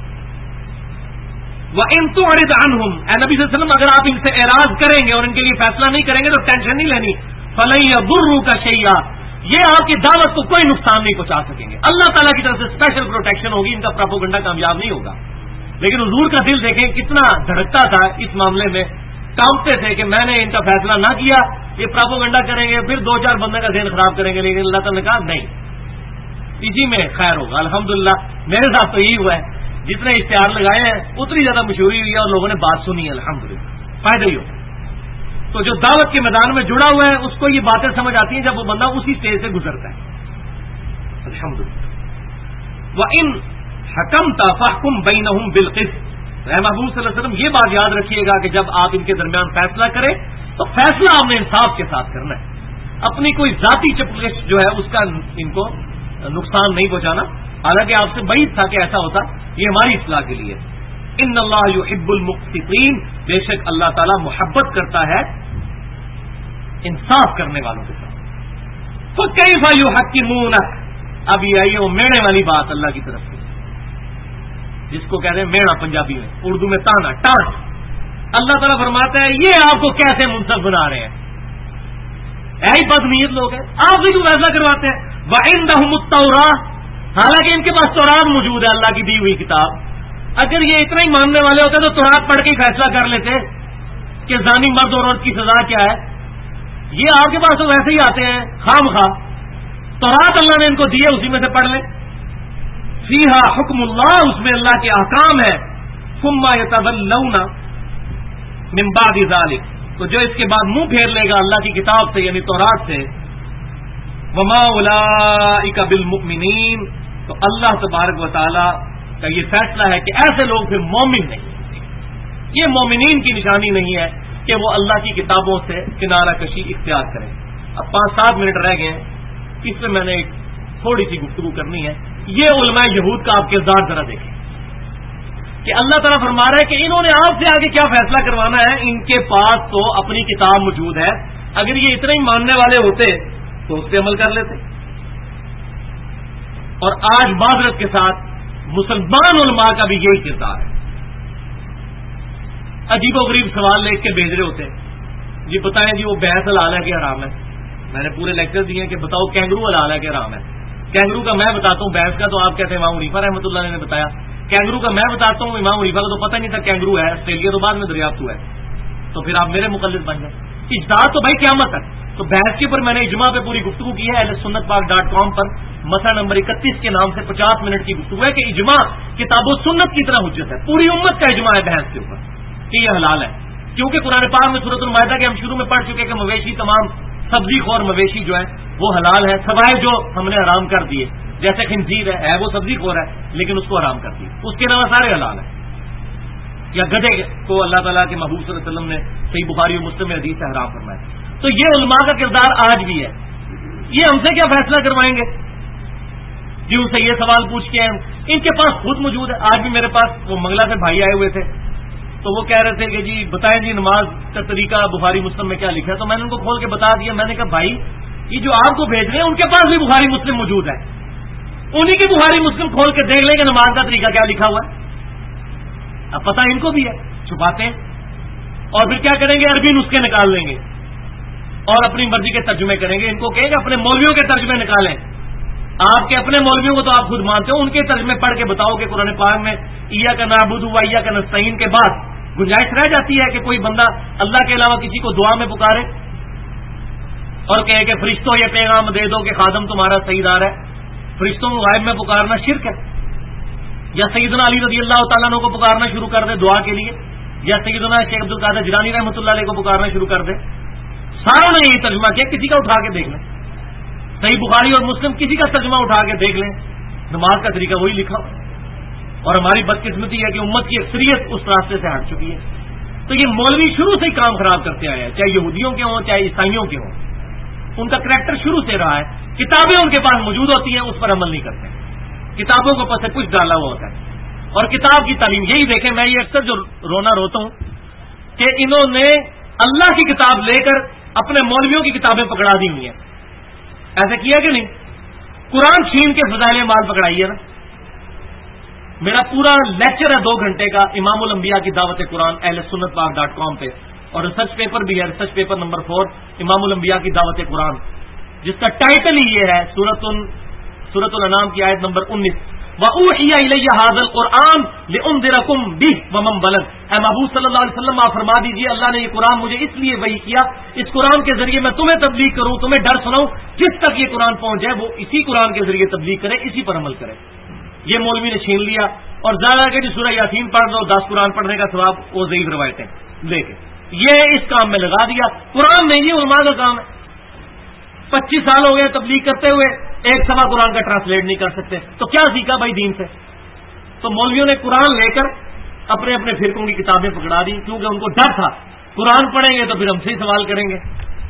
وَإِن تُعْرِضْ عَنْهُمْ، اے نبی صلی اللہ علیہ وسلم اگر آپ ان سے اعراض کریں گے اور ان کے لیے فیصلہ نہیں کریں گے تو ٹینشن نہیں لینی. فَلَن يَضُرُّوكَ شَيْئًا، یہ آپ کی دعوت کو کوئی نقصان نہیں پہنچا سکیں گے. اللہ تعالیٰ کی طرف سے اسپیشل پروٹیکشن ہوگی، ان کا پروپیگنڈا کامیاب نہیں ہوگا. لیکن حضور کا دل دیکھیں کتنا دھڑکتا تھا اس معاملے میں، کانپتے تھے کہ میں نے ان کا فیصلہ نہ کیا یہ پروپیگنڈا کریں گے پھر 2-4 بندے کا ذہن خراب کریں گے. لیکن اللہ تعالیٰ نے کہا نہیں، اسی میں خیر ہوگا. الحمدللہ میرے ساتھ تو یہی ہوا ہے، جتنے اشتہار لگائے ہیں اتنی زیادہ مشہوری ہوئی ہے اور لوگوں نے بات سنی ہے، الحمدللہ فائدہ ہی ہو. تو جو دعوت کے میدان میں جڑا ہوا ہے اس کو یہ باتیں سمجھ آتی ہیں جب وہ بندہ اسی اسٹیج سے گزرتا ہے. الحمدللہ. وَإِن حَكَمْتَ فَاحْكُم بَيْنَهُم بِالْقِسْطِ، اے محبوب صلی اللہ علیہ وسلم یہ بات یاد رکھیے گا کہ جب آپ ان کے درمیان فیصلہ کریں تو فیصلہ آپ نے انصاف کے ساتھ کرنا ہے. اپنی کوئی ذاتی چپکش جو ہے اس کا ان کو نقصان نہیں پہنچانا. حالانکہ آپ سے بعید تھا کہ ایسا ہوتا، یہ ہماری اصلاح کے لیے. ان اللہ یحب المقسطین، بے شک اللہ تعالیٰ محبت کرتا ہے انصاف کرنے والوں کے ساتھ. فکیف یحکمونک، اب یہ آئیے وہ میڑے والی بات اللہ کی طرف سے، جس کو کہتے ہیں میڑا پنجابی میں، اردو میں تانا ٹانٹ. اللہ تعالیٰ فرماتا ہے یہ آپ کو کیسے منصف بنا رہے ہیں، ایسی بدنیت لوگ ہیں، آپ بھی کیوں فیصلہ کرواتے ہیں. وعندہم التوراۃ، حالانکہ ان کے پاس تورات موجود ہے، اللہ کی دی ہوئی کتاب. اگر یہ اتنا ہی ماننے والے ہوتے تو تورات پڑھ کے ہی فیصلہ کر لیتے کہ زانی مرد اور عورت کی سزا کیا ہے. یہ آپ کے پاس تو ویسے ہی آتے ہیں خام خواہ. تورات اللہ نے ان کو دیے، اسی میں سے پڑھ لیں. فیہا حکم اللہ، اس میں اللہ کے احکام ہے. ثم یتولون من بعد ذلک، تو جو اس کے بعد منہ پھیر لے گا اللہ کی کتاب سے یعنی تورات سے. وما اولئک بالمؤمنین، تو اللہ تبارک و تعالی کا یہ فیصلہ ہے کہ ایسے لوگ پھر مومن نہیں ہوتے. یہ مومنین کی نشانی نہیں ہے کہ وہ اللہ کی کتابوں سے کنارہ کشی اختیار کریں. اب 5-7 منٹ رہ گئے ہیں, اس میں نے ایک تھوڑی سی گفتگو کرنی ہے. یہ علماء یہود کا آپ کردار ذرا دیکھیں کہ اللہ تعالیٰ فرما رہا ہے کہ انہوں نے آپ سے آگے کیا فیصلہ کروانا ہے. ان کے پاس تو اپنی کتاب موجود ہے, اگر یہ اتنے ہی ماننے والے ہوتے تو اس پہ عمل کر لیتے. اور آج معذرت کے ساتھ مسلمان علماء کا بھی یہی کردار ہے. عجیب و غریب سوال لکھ کے بھیج رہے ہوتے, جی بتائیں جی وہ بھینس حلال ہے کہ حرام ہے. میں نے پورے لیکچر دیے ہیں کہ بتاؤ کینگرو حلال ہے کہ حرام ہے. کینگرو کا میں بتاتا ہوں, بھینس کا تو آپ کہتے ہیں امام حنیفہ رحمۃ اللہ نے بتایا. کینگرو کا میں بتاتا ہوں, امام حنیفہ کو تو پتہ نہیں تھا کینگرو ہے, آسٹریلیا تو بعد میں دریافت ہوا ہے. تو پھر آپ میرے مقلد بن جائیں. اجتہاد تو بھائی قیامت تک. تو بحث کے اوپر میں نے اجماع پہ پوری گفتگو کی ہے ahlsunnatpak.com پر. مسئلہ نمبر 31 کے نام سے 50 منٹ کی گفتگو ہے کہ اجماع کتاب و سنت کی طرح حجت ہے. پوری امت کا اجماع ہے بحث کے اوپر کہ یہ حلال ہے, کیونکہ قرآن پاک میں سورۃ المائدہ کے ہم شروع میں پڑھ چکے کہ مویشی, تمام سبزی خور مویشی جو ہے وہ حلال ہے, سوائے جو ہم نے حرام کر دیے. جیسے خنزیر ہے وہ سبزی خور ہے لیکن اس کو حرام کر دی, اس کے علاوہ سارے حلال ہیں. یا گدھے کو اللہ تعالیٰ کے محبوب صلی اللہ علیہ وسلم نے صحیح بخاری و مسلم میں حدیث سے حرام فرمایا. تو یہ علماء کا کردار آج بھی ہے. یہ ہم سے کیا فیصلہ کروائیں گے جی, ان سے یہ سوال پوچھ کے ہیں. ان کے پاس خود موجود ہے. آج بھی میرے پاس وہ منگلا سے بھائی آئے ہوئے تھے, تو وہ کہہ رہے تھے کہ جی بتائیں جی نماز کا طریقہ بخاری مسلم میں کیا لکھا ہے. تو میں نے ان کو کھول کے بتا دیا. میں نے کہا بھائی یہ جو آپ کو بھیج رہے ہیں ان کے پاس بھی بخاری مسلم موجود ہے, انہی کی بخاری مسلم کھول کے دیکھ لیں کہ نماز کا طریقہ کیا لکھا ہوا ہے. اب پتہ ان کو بھی ہے, چھپاتے ہیں. اور پھر کیا کریں گے, عربی نسخے نکال لیں گے اور اپنی مرضی کے ترجمے کریں گے. ان کو کہیں گے اپنے مولویوں کے ترجمے نکالیں. آپ کے اپنے مولویوں کو تو آپ خود مانتے ہو, ان کے ترجمے پڑھ کے بتاؤ کہ قرآن پاک میں ایاک نعبد و ایاک نستعین کے بعد گنجائش رہ جاتی ہے کہ کوئی بندہ اللہ کے علاوہ کسی کو دعا میں پکارے اور کہے کہ فرشتوں یہ پیغام دے دو کہ خادم تمہارا سیدار ہے. فرشتوں کو غائب میں پکارنا شرک ہے. یا سیدنا علی رضی اللہ تعالیٰ عنہ کو پکارنا شروع کر دے دعا کے لیے, یا سیدنا شیخ عبد القادر جیلانی رحمۃ اللہ علیہ کو پکارنا شروع کر دے. ساروں نے یہی ترجمہ کیا, کسی کا اٹھا کے دیکھ لیں, صحیح بخاری اور مسلم کسی کا ترجمہ اٹھا کے دیکھ لیں, نماز کا طریقہ وہی لکھا ہو. اور ہماری بدقسمتی ہے کہ امت کی اکثریت اس راستے سے ہٹ چکی ہے. تو یہ مولوی شروع سے ہی کام خراب کرتے آئے ہیں, چاہے یہودیوں کے ہوں چاہے عیسائیوں کے ہوں. ان کا کریکٹر شروع سے رہا ہے. کتابیں ان کے پاس موجود ہوتی ہیں, اس پر عمل نہیں کرتے. کتابوں کو پس کچھ ڈالا ہوا ہوتا ہے. اور کتاب کی تعلیم یہی دیکھیں, میں یہ اکثر جو روتا ہوں کہ انہوں نے اللہ کی کتاب لے کر اپنے مولویوں کی کتابیں پکڑا دی ہوئی ہیں. ایسے کیا کہ نہیں؟ قرآن چھین کے فضائل اعمال پکڑائی ہے نا. میرا پورا لیکچر ہے 2 گھنٹے کا امام الانبیاء کی دعوت قرآن ahlsunnatpak.com پہ, اور ریسرچ پیپر بھی ہے, ریسرچ پیپر نمبر 4 امام الانبیاء کی دعوت قرآن, جس کا ٹائٹل ہی یہ ہے سورۃ الانعام کی آیت نمبر 19, وَأُوحِيَ إِلَيَّ هَذَا الْقُرْآنُ لِأُنذِرَكُم بِهِ وَمَن بَلَغَ. اے محبوب صلی اللہ علیہ وسلم آپ فرما دیجئے اللہ نے یہ قرآن مجھے اس لیے وحی کیا, اس قرآن کے ذریعے میں تمہیں تبلیغ کروں, تمہیں ڈر سناؤں, جس تک یہ قرآن پہنچ جائے وہ اسی قرآن کے ذریعے تبلیغ کرے, اسی پر عمل کرے. یہ مولوی نے چھین لیا اور زیادہ کہ سورہ یاسین پڑھ لو, 10 قرآن پڑھنے کا ثواب وہ ضعیف روایتیں لے کے یہ اس کام میں لگا دیا. قرآن نہیں, یہ علماء کا کام ہے. 25 سال ہو گئے تبلیغ کرتے ہوئے, ایک سوا قرآن کا ٹرانسلیٹ نہیں کر سکتے. تو کیا سیکھا بھائی دین سے؟ تو مولویوں نے قرآن لے کر اپنے اپنے فرقوں کی کتابیں پکڑا دی, کیونکہ ان کو ڈر تھا قرآن پڑھیں گے تو پھر ہم سے ہی سوال کریں گے.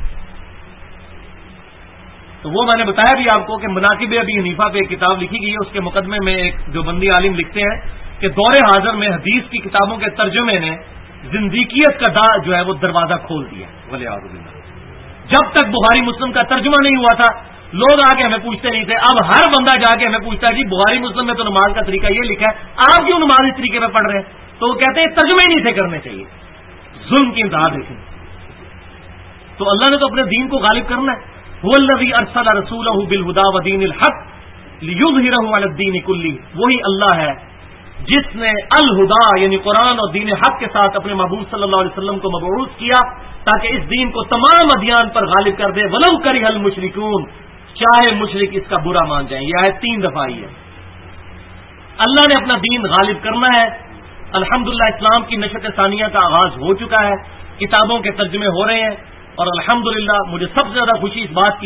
تو وہ میں نے بتایا بھی آپ کو کہ مناقب ابی حنیفہ پہ ایک کتاب لکھی گئی ہے, اس کے مقدمے میں ایک دیوبندی عالم لکھتے ہیں کہ دور حاضر میں حدیث کی کتابوں کے ترجمے نے زندیقیت کا جو ہے وہ دروازہ کھول دیا. ولیعاذ باللہ. جب تک بخاری مسلم کا ترجمہ نہیں ہوا تھا لوگ آ کے ہمیں پوچھتے نہیں تھے. اب ہر بندہ جا کے ہمیں پوچھتا ہے جی بخاری مسلم میں تو نماز کا طریقہ یہ لکھا ہے, آپ کیوں نماز اس طریقے میں پڑھ رہے ہیں؟ تو وہ کہتے ہیں ترجمے ہی نہیں سے کرنے چاہیے. ظلم کی انتہا دیکھیں. تو اللہ نے تو اپنے دین کو غالب کرنا ہے. هو الذی ارسل رسولہ بالہدی ودین الحق لیظہرہ علی الدین کلہ. وہی اللہ ہے جس نے الہدا یعنی قرآن اور دین حق کے ساتھ اپنے محبوب صلی اللہ علیہ وسلم کو مبعوث کیا تاکہ اس دین کو تمام ادیان پر غالب کر دے. ولو کرہ المشرکون, چاہے مشرک اس کا برا مان جائیں. یہ آیت 3 دفعہ آئی ہے. اللہ نے اپنا دین غالب کرنا ہے. الحمدللہ اسلام کی نشت ثانیہ کا آغاز ہو چکا ہے, کتابوں کے ترجمے ہو رہے ہیں, اور الحمدللہ مجھے سب سے زیادہ خوشی اس بات کی ہے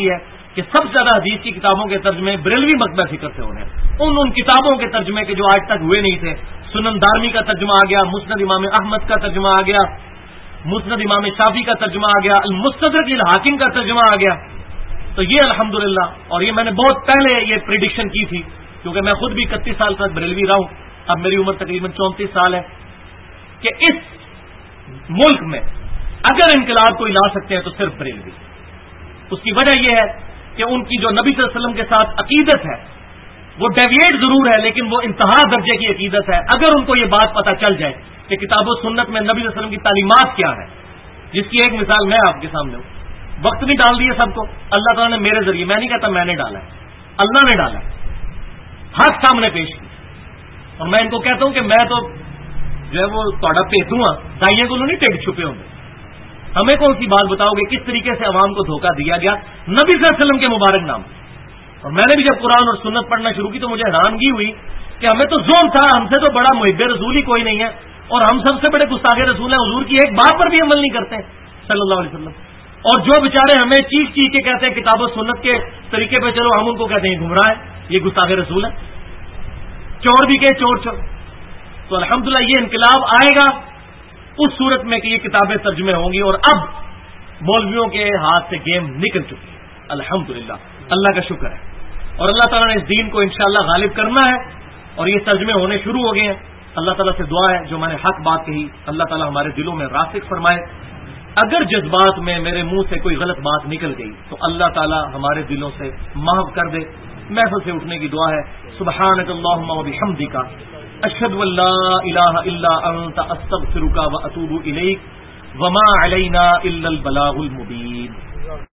کہ سب سے زیادہ حدیث کی کتابوں کے ترجمے بریلوی مکتبہ فکر سے ہو رہے ہیں، ان کتابوں کے ترجمے کے جو آج تک ہوئے نہیں تھے. سنن دارمی کا ترجمہ آ گیا، مسند امام احمد کا ترجمہ آ گیا، مسند امام شافعی کا ترجمہ آ گیا، المستدرک الحاکم کا ترجمہ آ گیا. تو یہ الحمدللہ، اور یہ میں نے بہت پہلے یہ پریڈکشن کی تھی، کیونکہ میں خود بھی 31 سال تک بریلوی رہا ہوں، اب میری عمر تقریباً 34 سال ہے، کہ اس ملک میں اگر انقلاب کوئی لا سکتے ہیں تو صرف بریلوی. اس کی وجہ یہ ہے کہ ان کی جو نبی صلی اللہ علیہ وسلم کے ساتھ عقیدت ہے وہ ڈیویٹ ضرور ہے، لیکن وہ انتہا درجے کی عقیدت ہے. اگر ان کو یہ بات پتہ چل جائے کہ کتاب و سنت میں نبی صلی اللہ علیہ وسلم کی تعلیمات کیا ہے، جس کی ایک مثال میں آپ کے سامنے ہوں. وقت بھی ڈال دیے سب کو، اللہ تعالیٰ نے میرے ذریعے، میں نہیں کہتا میں نے ڈالا ہے، اللہ نے ڈالا ہے، حق سامنے پیش کی. اور میں ان کو کہتا ہوں کہ میں تو جو ہے وہ تھوڑا پیتوں ہاں، دائیں کو نہیں ٹیک چھپے ہوں گے. ہمیں کون سی بات بتاؤ گے کس طریقے سے عوام کو دھوکہ دیا گیا نبی صلی اللہ علیہ وسلم کے مبارک نام. اور میں نے بھی جب قرآن اور سنت پڑھنا شروع کی تو مجھے حیرانگی ہوئی کہ ہمیں تو زون تھا، ہم سے تو بڑا محب رسول ہی کوئی نہیں ہے، اور ہم سب سے بڑے گستاخ رسول ہیں، حضور کی ایک بات پر بھی عمل نہیں کرتے صلی اللہ علیہ وسلم. اور جو بیچارے ہمیں چیخ چیخ کے کہتے ہیں کتاب و سنت کے طریقے پہ چلو، ہم ان کو کہتے ہیں گمراہ ہے، یہ گستاخ رسول ہے. چور بھی کہ چور چور. تو الحمدللہ یہ انقلاب آئے گا اس صورت میں کہ یہ کتابیں ترجمے ہوں گی، اور اب مولویوں کے ہاتھ سے گیم نکل چکی ہے الحمدللہ. اللہ کا شکر ہے، اور اللہ تعالیٰ نے اس دین کو انشاءاللہ غالب کرنا ہے، اور یہ ترجمے ہونے شروع ہو گئے ہیں. اللہ تعالیٰ سے دعا ہے جو میں نے حق بات کہی اللہ تعالیٰ ہمارے دلوں میں راسخ فرمائے. اگر جذبات میں میرے منہ سے کوئی غلط بات نکل گئی تو اللہ تعالیٰ ہمارے دلوں سے محو کر دے. محفل سے اٹھنے کی دعا ہے. سبحانک اللہم و بحمدک، اشہد ان لا الہ الا انت، استغفرک و اتوب الیک، وما علینا الا البلاغ المبین.